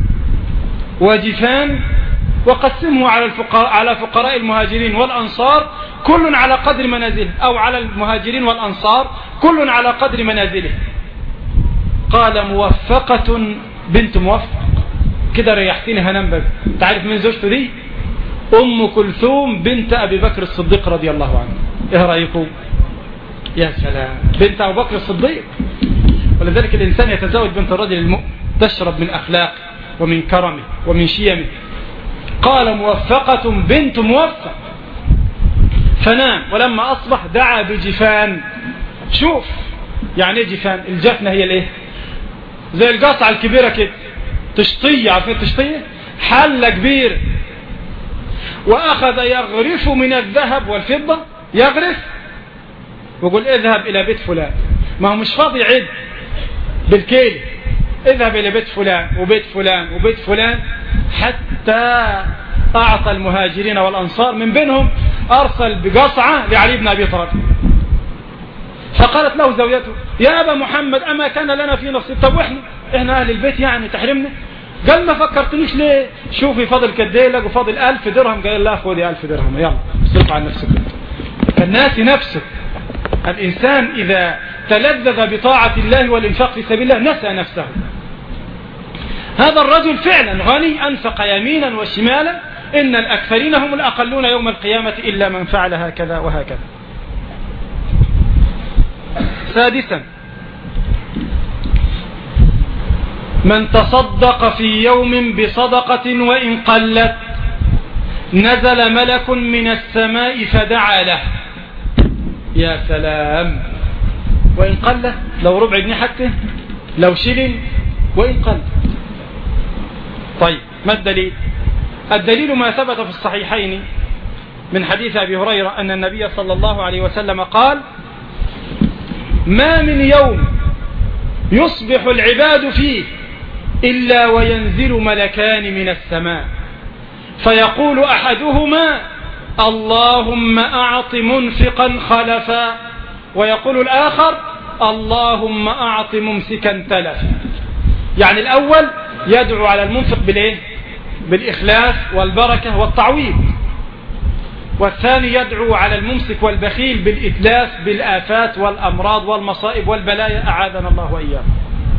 وجفان وقسمه على الفقراء على فقراء المهاجرين والأنصار كل على قدر منازله، أو على المهاجرين والأنصار كل على قدر منازله. قال موفقة بنت موفق. كده ريحتني هنام بقى. تعرف من زوجته دي؟ أم كلثوم بنت أبي بكر الصديق رضي الله عنه. إيه رأيكم؟ يا سلام، بنت أبي بكر الصديق. ولذلك الإنسان يتزوج بنت الرجل المؤمن تشرب من أخلاقه ومن كرمه ومن شيمه. قال موفقة بنت موفق. فنام، ولما أصبح دعا بجفان. شوف يعني ايه جفان؟ الجفنة هي الايه؟ زي القصعة الكبيرة كده، تشطية، عارفين تشطية؟ حلة كبير، وأخذ يغرف من الذهب والفضة، يغرف ويقول اذهب إلى بيت فلان. ما هو مش فاضي يعد بالكيل، اذهب إلى بيت فلان وبيت فلان وبيت فلان، حتى أعطى المهاجرين والأنصار. من بينهم أرسل بقصعة لعلي بن أبي طالب، فقالت له زوجته يا أبا محمد أما كان لنا في نصيب؟ طب وإحنا إحنا أهل البيت يعني تحرمنا؟ قال ما فكرتنيش ليه؟ شوفي فاضل كديلك وفاضل ألف درهم. قال لا خذي ألف درهم، يلا صرف عن نفسك. فالناس نفسك. الإنسان إذا تلذذ بطاعة الله والإنفاق في سبيل الله نسى نفسه. هذا الرجل فعلا غني، أنفق يمينا وشمالا. إن الأكثرين هم الأقلون يوم القيامة إلا من فعل هكذا وهكذا. سادسا، من تصدق في يوم بصدقة وإن قلت نزل ملك من السماء فدعا له. يا سلام، وإن قلت، لو ربع جنيه حتى، لو شلن، وإن قلت. طيب ما الدليل؟ الدليل ما ثبت في الصحيحين من حديث أبي هريرة أن النبي صلى الله عليه وسلم قال ما من يوم يصبح العباد فيه إلا وينزل ملكان من السماء فيقول أحدهما اللهم أعط منفقا خلفا، ويقول الآخر اللهم أعط ممسكا تلفا. يعني الأول يدعو على المنفق بالإيه؟ بالإخلاص والبركة والتعويض، والثاني يدعو على الممسك والبخيل بالإتلاف بالآفات والأمراض والمصائب والبلايا، أعاذنا الله وإياكم.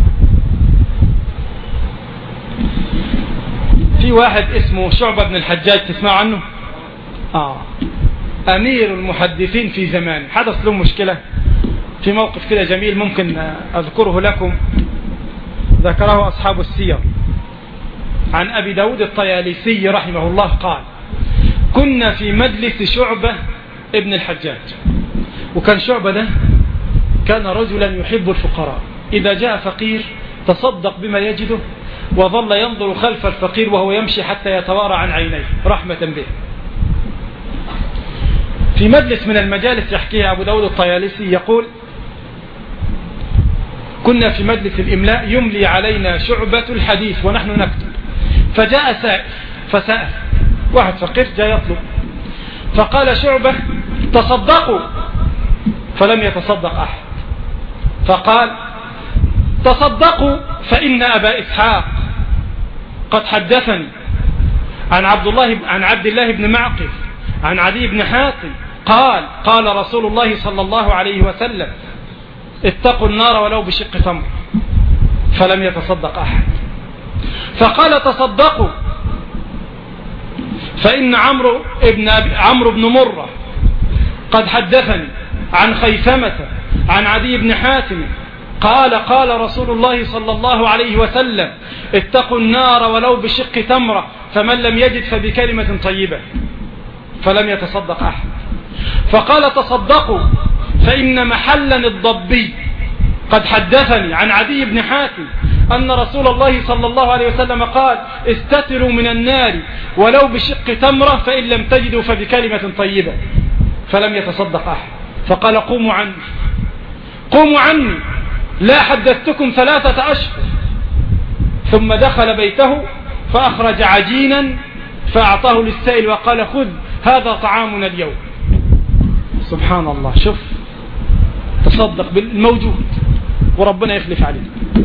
في واحد اسمه شعبة بن الحجاج، تسمع عنه؟ آه أمير المحدثين في زمان. حدث له مشكلة في موقف كده جميل ممكن أذكره لكم، ذكره أصحاب السير عن أبي داود الطيالسي رحمه الله قال كنا في مجلس شعبة ابن الحجاج، وكان شعبة ده كان رجلا يحب الفقراء. إذا جاء فقير تصدق بما يجده، وظل ينظر خلف الفقير وهو يمشي حتى يتوارى عن عينيه رحمة به. في مجلس من المجالس يحكيها أبو داود الطيالسي يقول كنا في مجلس الإملاء يملي علينا شعبة الحديث ونحن نكتب، فجاء سائل فسأل، واحد فقير جاء يطلب، فقال شعبة تصدقوا، فلم يتصدق أحد، فقال تصدقوا فإن أبا إسحاق قد حدثني عن عبد الله عن عبد الله بن معقل عن عدي بن حاتم قال قال رسول الله صلى الله عليه وسلم اتقوا النار ولو بشق تمر، فلم يتصدق أحد. فقال تصدقوا فإن عمرو بن عمرو بن مرة قد حدثني عن خيثمة عن عدي بن حاتم قال قال رسول الله صلى الله عليه وسلم اتقوا النار ولو بشق تمرة، فمن لم يجد فبكلمة طيبة، فلم يتصدق أحد. فقال تصدقوا فإن محلا الضبي قد حدثني عن عدي بن حاتم أن رسول الله صلى الله عليه وسلم قال استتروا من النار ولو بشق تمرة، فإن لم تجدوا فبكلمة طيبة، فلم يتصدق أحد. فقال قوموا عني قوموا عني لا حدثتكم ثلاثة أشهر. ثم دخل بيته فأخرج عجينا فأعطاه للسائل وقال خذ هذا طعامنا اليوم. سبحان الله. شوف تصدق بالموجود وربنا يخلف عليه.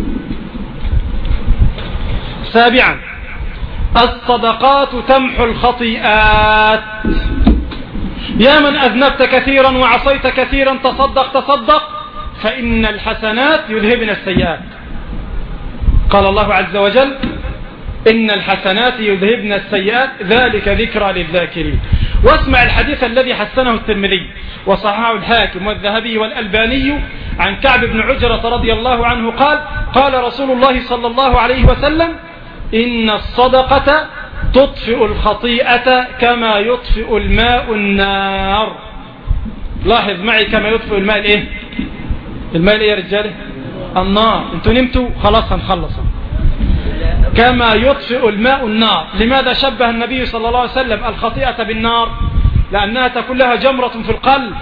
سابعا الصدقات تمحو الخطيئات. يا من أذنبت كثيرا وعصيت كثيرا تصدق تصدق فإن الحسنات يذهبن السيئات. قال الله عز وجل إن الحسنات يذهبن السيئات ذلك ذكرى للذاكرين. واسمع الحديث الذي حسنه الترمذي وصححه الحاكم والذهبي والألباني عن كعب بن عجرة رضي الله عنه قال قال رسول الله صلى الله عليه وسلم إن الصدقة تطفئ الخطيئة كما يطفئ الماء النار. لاحظ معي كما يطفئ الماء الايه؟ الماء الايه يا رجاله؟ النار. انتوا نمتوا خلاص هنخلص. كما يطفئ الماء النار. لماذا شبه النبي صلى الله عليه وسلم الخطيئة بالنار؟ لأنها تكون لها جمرة في القلب.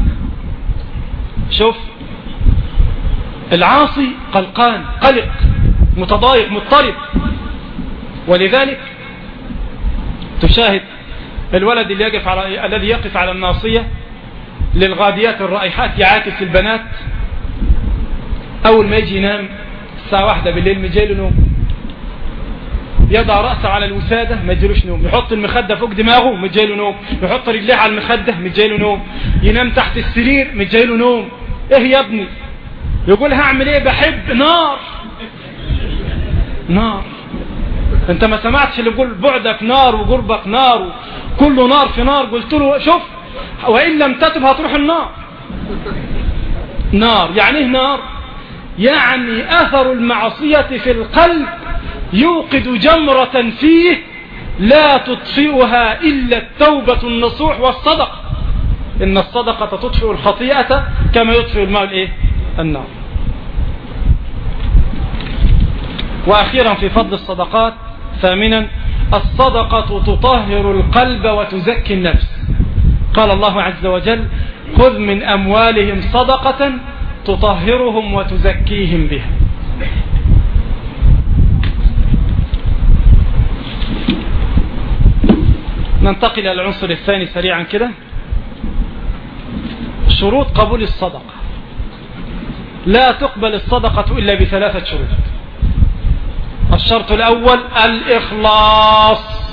شوف العاصي قلقان قلق متضايق مضطرب، ولذلك تشاهد الولد اللي يقف على الذي يقف على الناصية للغاديات الرائحات يعاكس البنات، أول ما يجي ينام الساعة واحدة بالليل مجيله نوم، يضع رأسه على الوسادة ما يجيلوش نوم، يحط المخدة فوق دماغه مجيله نوم، يحط رجليه على المخدة مجيله نوم، ينام تحت السرير مجيله نوم. ايه يا ابني؟ يقول هعمل ايه؟ بحب نار نار. انت ما سمعتش اللي يقول بعدك نار وقربك نار كله نار في نار؟ قلت له شوف وإن لم تتب هتروح النار. نار يعني ايه نار؟ يعني أثر المعصية في القلب يوقد جمرة فيه لا تطفئها إلا التوبة النصوح والصدقة. إن الصدقة تطفئ الخطيئة كما يطفئ الماء الايه؟ النار. وأخيرا في فضل الصدقات ثامنا الصدقة تطهر القلب وتزكي النفس. قال الله عز وجل خذ من أموالهم صدقة تطهرهم وتزكيهم بها. ننتقل إلى العنصر الثاني سريعا كده. شروط قبول الصدقة. لا تقبل الصدقة إلا بثلاثة شروط. الشرط الأول الإخلاص.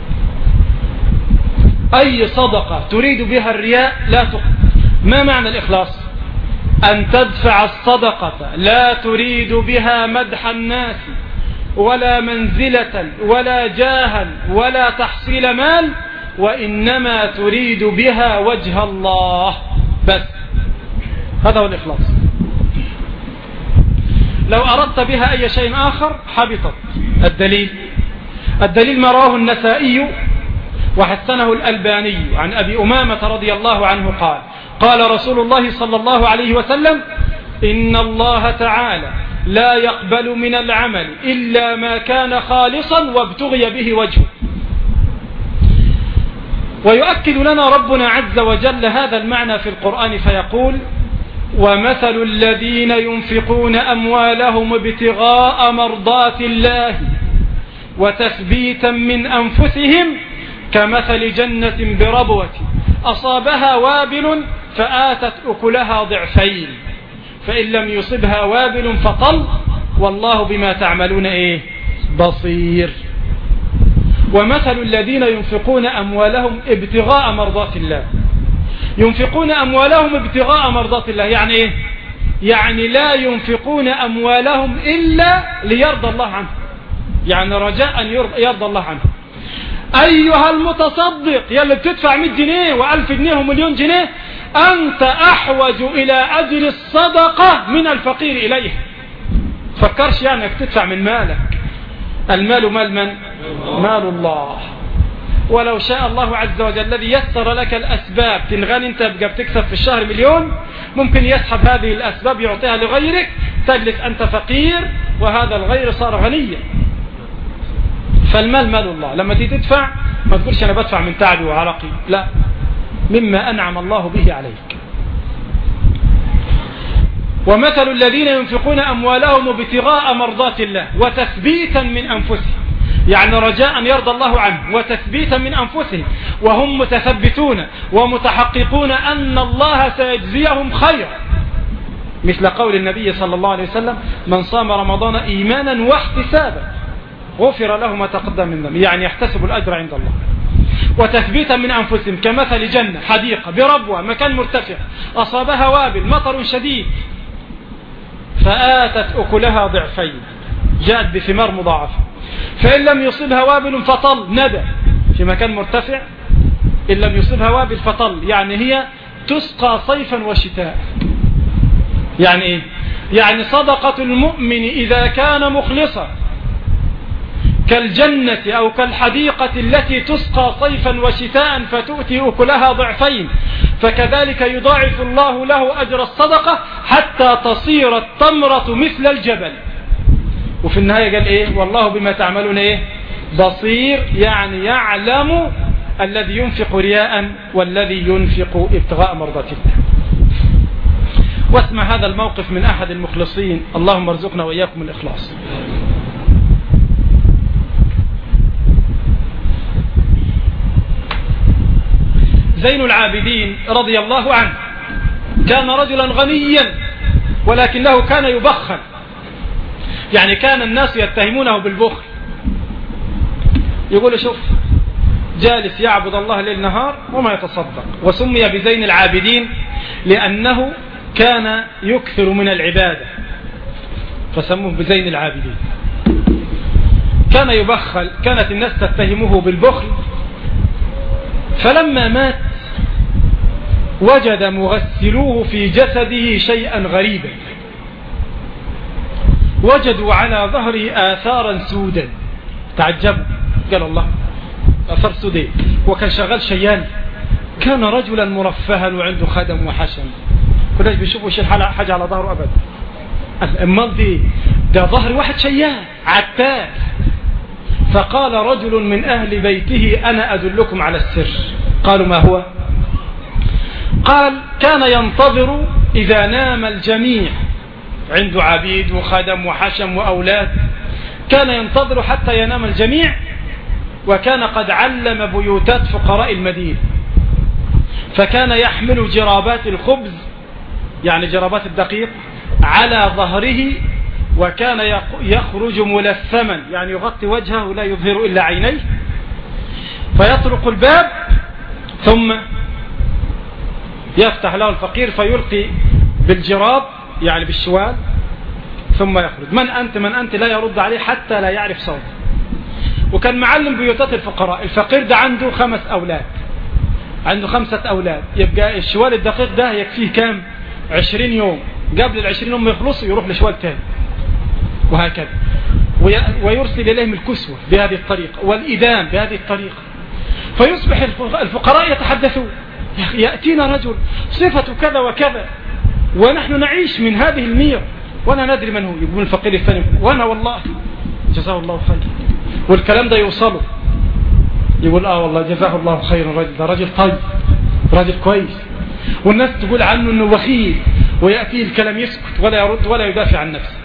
أي صدقة تريد بها الرياء لا تقبل. ما معنى الإخلاص؟ أن تدفع الصدقة لا تريد بها مدح الناس ولا منزلة ولا جاها ولا تحصيل مال، وإنما تريد بها وجه الله بس. هذا هو الإخلاص. لو أردت بها أي شيء آخر حبطت. الدليل الدليل ما رواه النسائي وحسنه الألباني عن أبي أمامة رضي الله عنه قال قال رسول الله صلى الله عليه وسلم إن الله تعالى لا يقبل من العمل إلا ما كان خالصا وابتغي به وجهه. ويؤكد لنا ربنا عز وجل هذا المعنى في القرآن فيقول ومثل الذين ينفقون أموالهم ابتغاء مرضات الله وتثبيتا من أنفسهم كمثل جنة بربوة أصابها وابل فآتت أكلها ضعفين فإن لم يصبها وابل فطل والله بما تعملون إيه بصير. ومثل الذين ينفقون أموالهم ابتغاء مرضات الله. ينفقون أموالهم ابتغاء مرضات الله يعني إيه؟ يعني لا ينفقون أموالهم إلا ليرضى الله عنه، يعني رجاء أن يرضى الله عنه. أيها المتصدق يلي بتدفع مئة جنيه وألف جنيه ومليون جنيه، أنت أحوج إلى أجر الصدقة من الفقير إليه. فكرش يعني أنك تدفع من مالك. المال مال من؟ مال الله. ولو شاء الله عز وجل الذي يسر لك الأسباب تنغني أنت بقى بتكسب في الشهر مليون، ممكن يسحب هذه الأسباب يعطيها لغيرك، تجلس أنت فقير وهذا الغير صار غنيا. فالمال مال الله. لما تيجي تدفع ما تقولش أنا بدفع من تعبي وعرقي، لا، مما أنعم الله به عليك. ومثل الذين ينفقون أموالهم ابتغاء مرضات الله وتثبيتا من أنفسهم، يعني رجاء أن يرضى الله عنه وتثبيتا من أنفسهم، وهم متثبتون ومتحققون أن الله سيجزيهم خيرا، مثل قول النبي صلى الله عليه وسلم: من صام رمضان إيمانا واحتسابا غفر له ما تقدم من ذنبه، يعني يحتسب الأجر عند الله. وتثبيتا من أنفسهم كمثل جنة حديقة بربوة مكان مرتفع أصابها وابل مطر شديد فآتت أكلها ضعفين، جاءت بثمار مضاعفة، فإن لم يصبها وابل فطل ندى في مكان مرتفع، إن لم يصبها وابل فطل، يعني هي تسقى صيفا وشتاء. يعني إيه؟ يعني صدقة المؤمن إذا كان مخلصا كالجنة أو كالحديقة التي تسقى صيفا وشتاء فتؤتي أكلها ضعفين، فكذلك يضاعف الله له أجر الصدقة حتى تصير التمرة مثل الجبل. وفي النهاية قال إيه؟ والله بما تعملون إيه؟ بصير، يعني يعلم الذي ينفق رياء والذي ينفق ابتغاء مرضات الله. واسمع هذا الموقف من أحد المخلصين، اللهم ارزقنا وإياكم الإخلاص. زين العابدين رضي الله عنه كان رجلا غنيا ولكنه كان يبخل، يعني كان الناس يتهمونه بالبخل، يقول شوف جالس يعبد الله ليل نهار وما يتصدق. وسمي بزين العابدين لأنه كان يكثر من العبادة فسموه بزين العابدين. كان يبخل، كانت الناس تتهمه بالبخل، فلما مات وجد مغسلوه في جسده شيئا غريبا، وجدوا على ظهره آثارا سودا، تعجبوا قال الله أثر سودي، وكان شغال شيان، كان رجلا مرفها وعنده خدم وحشم، كناش بيشوفوا شيء حاجة على ظهره أبدا. أمال دي ده ظهر واحد شيان عتال. فقال رجل من أهل بيته أنا أدلكم على السر. قالوا ما هو؟ قال كان ينتظر إذا نام الجميع، عنده عبيد وخدم وحشم وأولاد، كان ينتظر حتى ينام الجميع، وكان قد علم بيوتات فقراء المدينة، فكان يحمل جرابات الخبز يعني جرابات الدقيق على ظهره، وكان يخرج ملثما يعني يغطي وجهه ولا يظهر إلا عينيه، فيطرق الباب ثم يفتح له الفقير فيلقي بالجراب يعني بالشوال ثم يخرج. من أنت من أنت لا يرد عليه حتى لا يعرف صوته. وكان معلم بيوتات الفقراء. الفقير ده عنده خمس أولاد، عنده خمسة أولاد، يبقى الشوال الدقيق ده يكفيه كام؟ عشرين يوم. قبل العشرين يوم يخلص يروح لشوال تاني، وهكذا. ويرسل إليهم الكسوة بهذه الطريقة والإدام بهذه الطريقة، فيصبح الفقراء يتحدثون يأتينا رجل صفة كذا وكذا ونحن نعيش من هذه المير ولا ندري من هو. يقول الفقير الثاني وانا والله جزاه الله خير، والكلام ده يوصله، يقول اه والله جزاه الله خير، الرجل ده رجل طيب رجل كويس، والناس تقول عنه انه بخيل، ويأتيه الكلام يسكت ولا يرد ولا يدافع عن نفسه.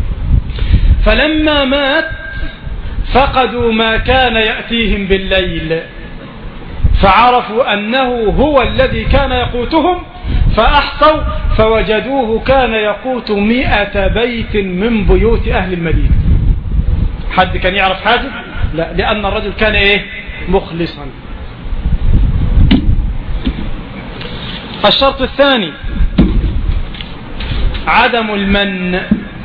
فلما مات فقدوا ما كان يأتيهم بالليل، فعرفوا أنه هو الذي كان يقوتهم، فأحصوا فوجدوه كان يقوت مئة بيت من بيوت أهل المدينة. حد كان يعرف حاجة؟ لا، لأن الرجل كان إيه؟ مخلصا. الشرط الثاني عدم المن.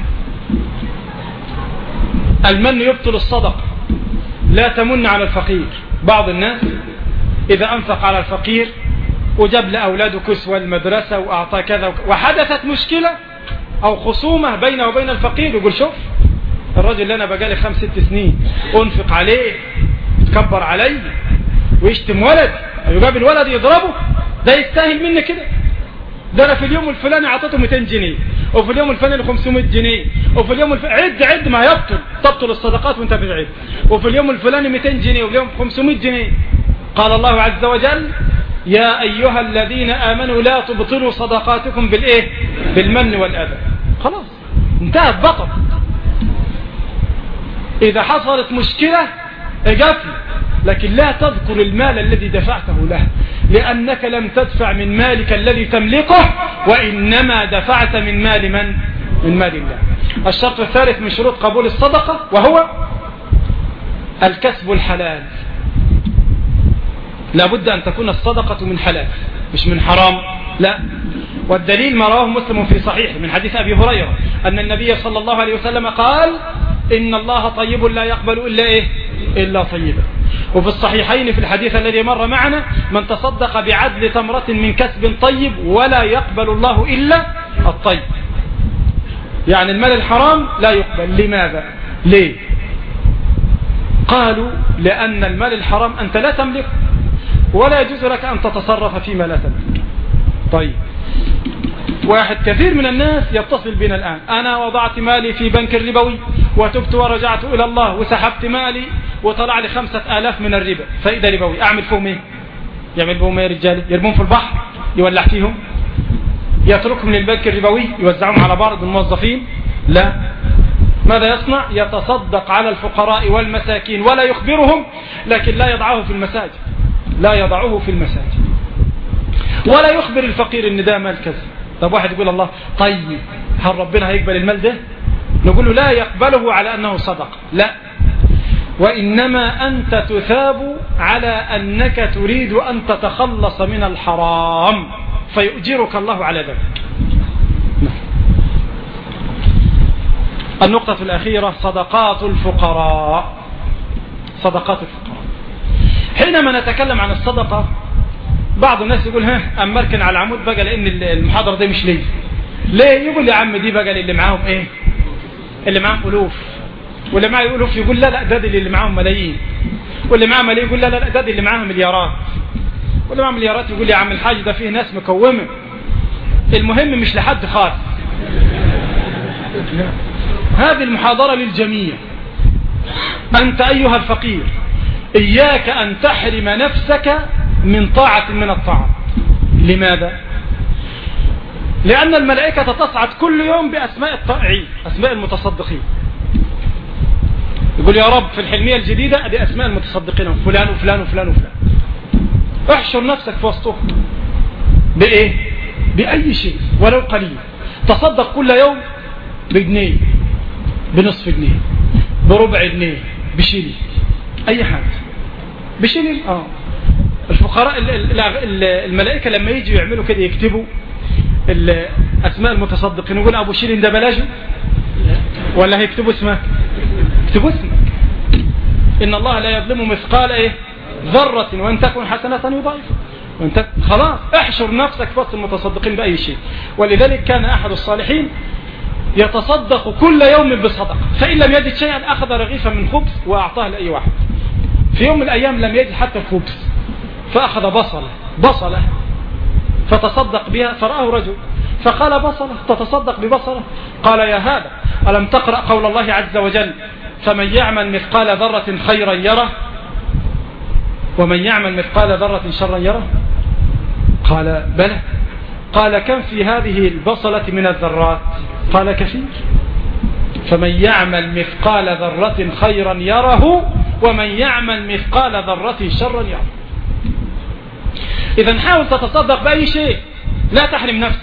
المن يبطل الصدقة، لا تمن على الفقير. بعض الناس إذا أنفق على الفقير وجاب لأولاده كسوة المدرسة وأعطى كذا، وحدثت مشكلة أو خصومة بينه وبين الفقير، يقول شوف الرجل اللي أنا بقالي خمس ست سنين أنفق عليه يتكبر عليه ويشتم ولد، يجاب الولد يضربه، ده يستاهل مني كده، ده أنا في اليوم الفلاني أعطيته مئتين جنيه، وفي اليوم الفلاني خمسمائة جنيه، وفي اليوم الف... عد عد ما يبطل تبطل الصدقات وانت بتعد، وفي اليوم الفلاني مئتين جنيه، وفي اليوم خمسمائة جنيه. قال الله عز وجل يا أيها الذين آمنوا لا تبطلوا صدقاتكم بالإيه؟ بالمن والأذى. خلاص انتهت بطل. إذا حصلت مشكلة اجفل، لكن لا تذكر المال الذي دفعته له، لأنك لم تدفع من مالك الذي تملكه، وإنما دفعت من مال من؟ من مال الله. الشرط الثالث من شروط قبول الصدقة وهو الكسب الحلال. لابد أن تكون الصدقة من حلال مش من حرام، لا. والدليل ما رواه مسلم في صحيح من حديث أبي هريرة أن النبي صلى الله عليه وسلم قال إن الله طيب لا يقبل إلا إيه؟ إلا طيبا. وفي الصحيحين في الحديث الذي مر معنا من تصدق بعدل تمرة من كسب طيب ولا يقبل الله إلا الطيب. يعني المال الحرام لا يقبل. لماذا؟ ليه؟ قالوا لأن المال الحرام أنت لا تملكه ولا يجوز لك أن تتصرف فيما لا تملك. طيب، واحد كثير من الناس يتصل بنا الآن، أنا وضعت مالي في بنك الربوي وتبت ورجعت إلى الله وسحبت مالي وطلع لي خمسة آلاف من الربا فإذا ربوي، أعمل فيهم إيه؟ يعمل بهم إيه يا رجال؟ يرمون في البحر يولع فيهم؟ يتركهم للبنك الربوي يوزعهم على بعض الموظفين؟ لا. ماذا يصنع؟ يتصدق على الفقراء والمساكين ولا يخبرهم، لكن لا يضعه في المساجد، لا يضعه في المساجد ولا يخبر الفقير ان ده مال كذا. طب واحد يقول الله طيب هل ربنا هيقبل المال ده؟ نقول له لا يقبله على انه صدق، لا، وانما انت تثاب على انك تريد ان تتخلص من الحرام فيؤجرك الله على ذلك. النقطة الأخيرة صدقات الفقراء. صدقات الفقراء حينما نتكلم عن الصدقة بعض الناس يقول ها أمركن على العمود بقى لأن المحاضرة دي مش ليه. ليه؟ يقول يا عم دي بقى اللي معاهم ايه؟ اللي معاهم ألوف، واللي معاه ألوف يقول لا لا ده اللي معاهم ملايين، واللي معاه ملايين يقول لا لا ده اللي معاهم مليارات، واللي معاه مليارات يقول يا عم الحاج ده فيه ناس مكومة. المهم مش لحد خاص، هذه المحاضرة للجميع. أنت أيها الفقير إياك أن تحرم نفسك من طاعة من الطاعات. لماذا؟ لأن الملائكة تصعد كل يوم بأسماء الطائعين، أسماء المتصدقين. يقول يا رب في الحلمية الجديدة أدي أسماء المتصدقين فلان وفلان وفلان وفلان. احشر نفسك في وسطهم بإيه؟ بأي شيء ولو قليل. تصدق كل يوم بجنيه، بنصف جنيه، بربع جنيه، بشيلي، أي حاجة بشيلي. آه الفقراء الملائكة لما يجوا يعملوا كده يكتبوا أسماء المتصدقين يقول أبو شيلين ده بلاجه ولا هيكتبوا اسمك؟ يكتبوا اسمك. إن الله لا يظلم مثقال إيه؟ ذرة وإن تكن حسنة يضاعفها. وانت خلاص احشر نفسك في وسط المتصدقين بأي شيء. ولذلك كان أحد الصالحين يتصدق كل يوم بصدقة، فإن لم يجد شيئا أخذ رغيفا من خبز وأعطاه لأي واحد. في يوم من الأيام لم يجد حتى الخبز فأخذ بصلة بصلة فتصدق بها، فرآه رجل فقال بصلة تتصدق ببصلة؟ قال يا هذا ألم تقرأ قول الله عز وجل فمن يعمل مثقال ذرة خيرا يره ومن يعمل مثقال ذرة شرا يره؟ قال بلى. قال كم في هذه البصلة من الذرات؟ قال كثير. فمن يعمل مثقال ذرة خيرا يره ومن يعمل مثقال ذرة شرا يره. إذن حاول تتصدق بأي شيء، لا تحرم نفسك.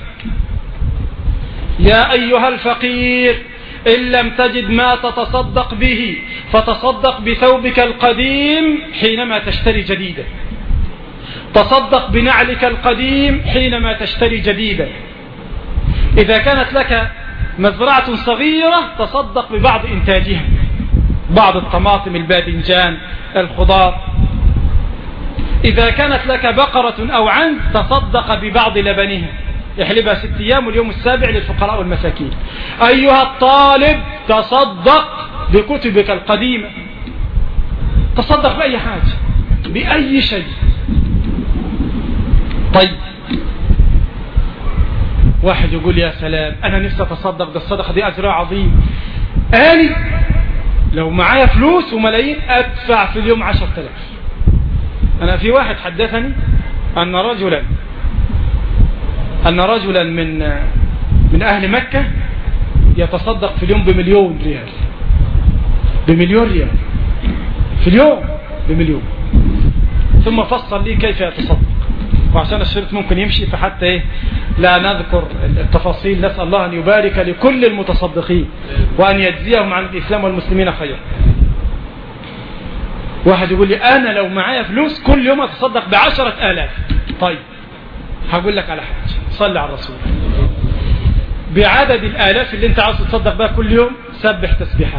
يا أيها الفقير إن لم تجد ما تتصدق به فتصدق بثوبك القديم حينما تشتري جديدا، تصدق بنعلك القديم حينما تشتري جديدا. إذا كانت لك مزرعة صغيرة تصدق ببعض إنتاجها، بعض الطماطم، الباذنجان، الخضار. إذا كانت لك بقرة أو عنز تصدق ببعض لبنها، يحلبها ست أيام واليوم السابع للفقراء والمساكين. أيها الطالب تصدق بكتبك القديمة، تصدق بأي حاجة بأي شيء. طيب واحد يقول يا سلام أنا نفسي أتصدق، ده الصدقة دي أجرها عظيم، آلي لو معايا فلوس وملايين أدفع في اليوم عشر تلاف. أنا في واحد حدثني أن رجلا أن رجلا من من أهل مكة يتصدق في اليوم بمليون ريال، بمليون ريال في اليوم بمليون. ثم فصل لي كيف يتصدق، وعشان الشريط ممكن يمشي فحتى ايه لا نذكر التفاصيل. نسأل الله أن يبارك لكل المتصدقين وأن يجزيهم عن الإسلام والمسلمين خير. واحد يقول لي أنا لو معايا فلوس كل يوم أتصدق بعشرة آلاف. طيب هقول لك على حاجة، صلي على الرسول. بعدد الآلاف اللي انت عاوز تتصدق بها كل يوم سبح تسبيحات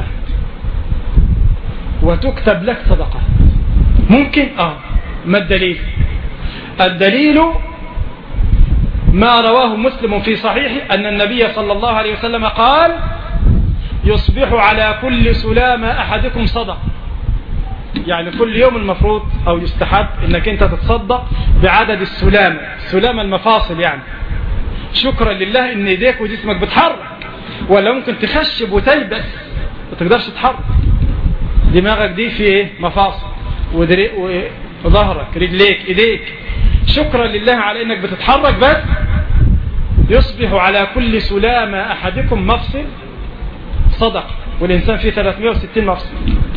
وتكتب لك صدقة. ممكن اه ما الدليل؟ الدليل ما رواه مسلم في صحيحه أن النبي صلى الله عليه وسلم قال يصبح على كل سلامة أحدكم صدقة. يعني كل يوم المفروض أو يستحب أنك أنت تتصدق بعدد السلامة. السلامة المفاصل يعني، شكرا لله أن يديك وجسمك بتحرك، ولا ممكن تخشب وتيبس ما تقدرش تتحرك. دماغك دي في ايه؟ مفاصل، وظهرك، رجليك، ايديك. شكرا لله على انك بتتحرك. بس يصبح على كل سلامة احدكم مفصل صدقة، والانسان فيه ثلاثمائة وستين مفصل.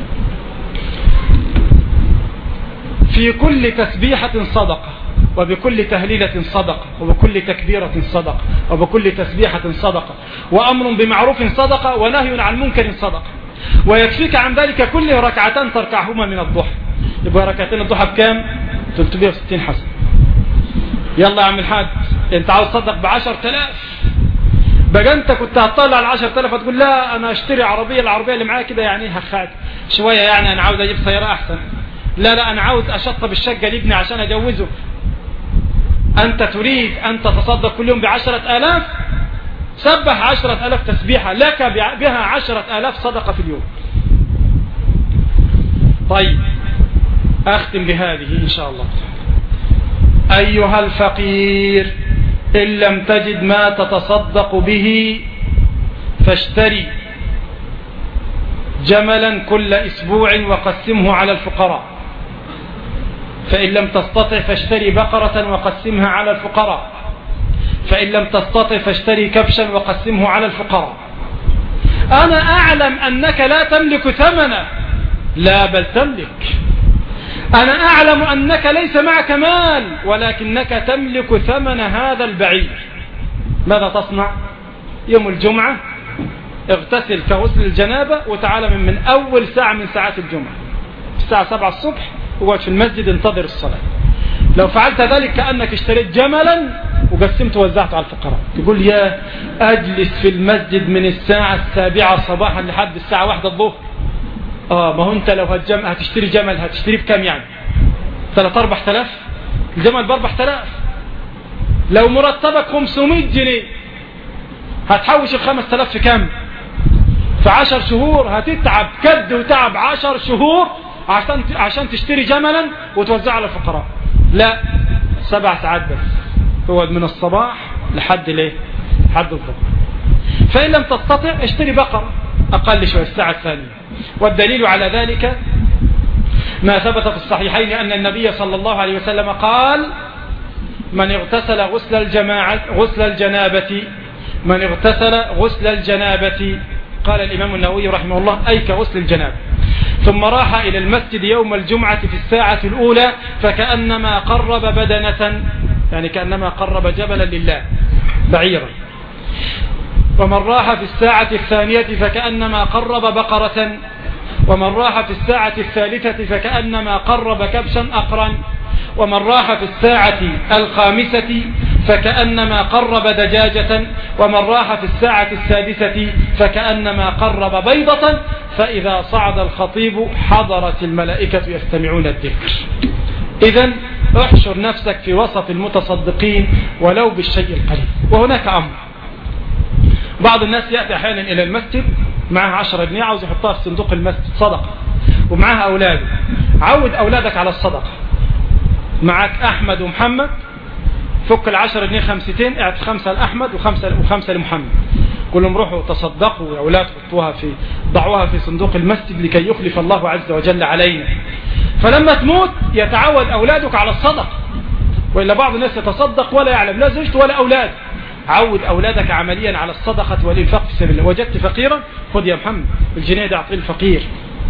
في كل تسبيحة صدقة، وبكل تهليلة صدقة، وبكل تكبيرة صدقة، وبكل تسبيحة صدقة، وأمر بمعروف صدقة، ونهي عن منكر صدقة. ويكفيك عن ذلك كله ركعتان تركعهما من الضحى. يبقى ركعتين الضحى بكام؟ ثلاثمائة وستين حسنة. يلا يا عم الحاج انت عاوز تصدق بعشر تلاف، بقى انت كنت هتطلع على عشر تلاف هتقول لا انا اشتري عربية، العربية اللي معايا كده يعني هخاك شوية، يعني انا عاوز اجيب سيارة احسن. لا لا انا عاوز اشطب الشقة لابني عشان اجوزه. انت تريد ان تتصدق كل يوم بعشرة الاف، سبح عشرة الاف تسبيحة لك بها عشرة الاف صدقة في اليوم. طيب اختم بهذه ان شاء الله. ايها الفقير ان لم تجد ما تتصدق به فاشتري جملا كل اسبوع وقسمه على الفقراء، فإن لم تستطع فاشتري بقرة وقسمها على الفقراء، فإن لم تستطع فاشتري كبشا وقسمه على الفقراء. أنا أعلم أنك لا تملك ثمنه، لا بل تملك. أنا أعلم أنك ليس معك مال، ولكنك تملك ثمن هذا البعير. ماذا تصنع؟ يوم الجمعة اغتسل كغسل الجنابة وتعال من, من أول ساعة من ساعات الجمعة الساعة سبعة الصبح وقعد في المسجد انتظر الصلاة. لو فعلت ذلك كأنك اشتريت جملا وقسمت ووزعته على الفقراء. تقول يا أجلس في المسجد من الساعة السابعة صباحا لحد الساعة واحدة الظهر. آه ما هو أنت لو هتجم... هتشتري جمل هتشتري بكم يعني؟ ثلاث أربع تلاف. الجمل بأربع تلاف. لو مرتبك خمسمائة جنيه هتحوش الخمس تلاف في كم؟ في عشر شهور. هتتعب كد وتعب عشر شهور عشان عشان تشتري جملا وتوزعه على الفقراء. لا، سبع ساعات بس، تقعد من الصباح لحد ليه؟ لحد الظهر. فإن لم تستطع اشتري بقرة أقل شوية الساعة الثانية. والدليل على ذلك ما ثبت في الصحيحين أن النبي صلى الله عليه وسلم قال من اغتسل غسل الجماعة غسل الجنابة من اغتسل غسل الجنابة قال الإمام النووي رحمه الله أي كغسل الجنابة، ثم راح إلى المسجد يوم الجمعة في الساعة الأولى فكأنما قرب بدنة، يعني كأنما قرب جبلا لله بعيرا. ومن راح في الساعة الثانية فكأنما قرب بقرة، ومن راح في الساعة الثالثة فكأنما قرب كبشا أقرا، ومن راح في الساعة الخامسة فكأنما قرب دجاجة، ومن راح في الساعة السادسة فكأنما قرب بيضة. فإذا صعد الخطيب حضرت الملائكة يستمعون الذكر. إذن احشر نفسك في وسط المتصدقين ولو بالشيء القليل. وهناك أمر، بعض الناس يأتي أحيانا إلى المسجد معه عشرة جنيه عاوز يحطها في صندوق المسجد صدقة، ومعها أولاده. عود أولادك على الصدقة. معك أحمد ومحمد، فك العشرة جنيه خمستين، اعت خمسة لأحمد وخمسة, وخمسة لمحمد. كلهم روحوا تصدقوا وأولاد حطوها في ضعوها في صندوق المسجد لكي يخلف الله عز وجل علينا. فلما تموت يتعود أولادك على الصدقة، وإلا بعض الناس يتصدق ولا يعلم لا زوجته ولا أولاد. عود أولادك عمليا على الصدقة والإنفاق في سبيل الله. وجدت فقيرا خذ يا محمد الجنيه ده أعطيه الفقير،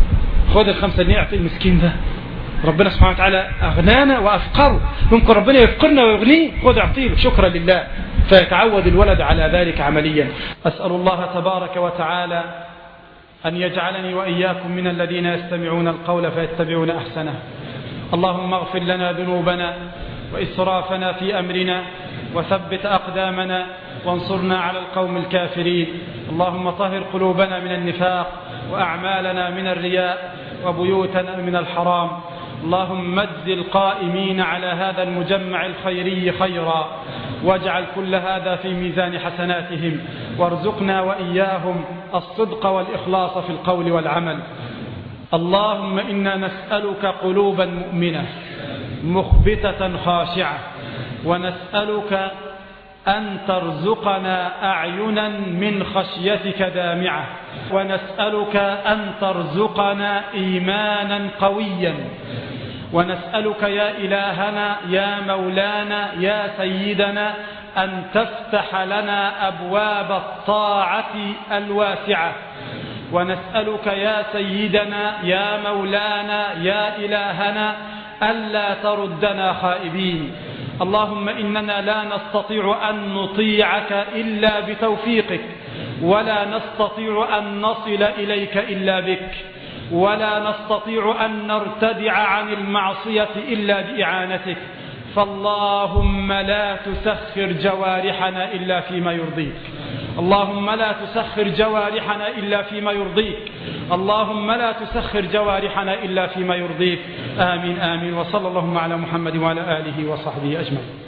خد الخمسة جنيه اعطي المسكين ده، ربنا سبحانه وتعالى أغنانا وأفقره، ممكن ربنا يفقرنا ويغنيه، خد اعطيه شكرا لله، فيتعود الولد على ذلك عمليا. أسأل الله تبارك وتعالى أن يجعلني وإياكم من الذين يستمعون القول فيتبعون أحسنه. اللهم اغفر لنا ذنوبنا وإسرافنا في أمرنا وثبت أقدامنا وانصرنا على القوم الكافرين. اللهم طهر قلوبنا من النفاق وأعمالنا من الرياء وبيوتنا من الحرام. اللهم اجز القائمين على هذا المجمع الخيري خيرا، واجعل كل هذا في ميزان حسناتهم، وارزقنا وإياهم الصدق والإخلاص في القول والعمل. اللهم إنا نسألك قلوبا مؤمنة مخبتة خاشعة، ونسألك أن ترزقنا أعينا من خشيتك دامعة، ونسألك أن ترزقنا إيمانا قويا، ونسألك يا إلهنا يا مولانا يا سيدنا أن تفتح لنا أبواب الطاعة الواسعة، ونسألك يا سيدنا يا مولانا يا إلهنا ألا تردنا خائبين. اللهم إننا لا نستطيع أن نطيعك إلا بتوفيقك، ولا نستطيع أن نصل إليك إلا بك، ولا نستطيع أن نرتدع عن المعصية إلا بإعانتك، فاللهم لا تسخر جوارحنا إلا فيما يرضيك، اللهم لا تسخر جوارحنا إلا فيما يرضيك، اللهم لا تسخر جوارحنا إلا فيما يرضيك. آمين آمين. وصلى اللهم على محمد وعلى آله وصحبه أجمعين.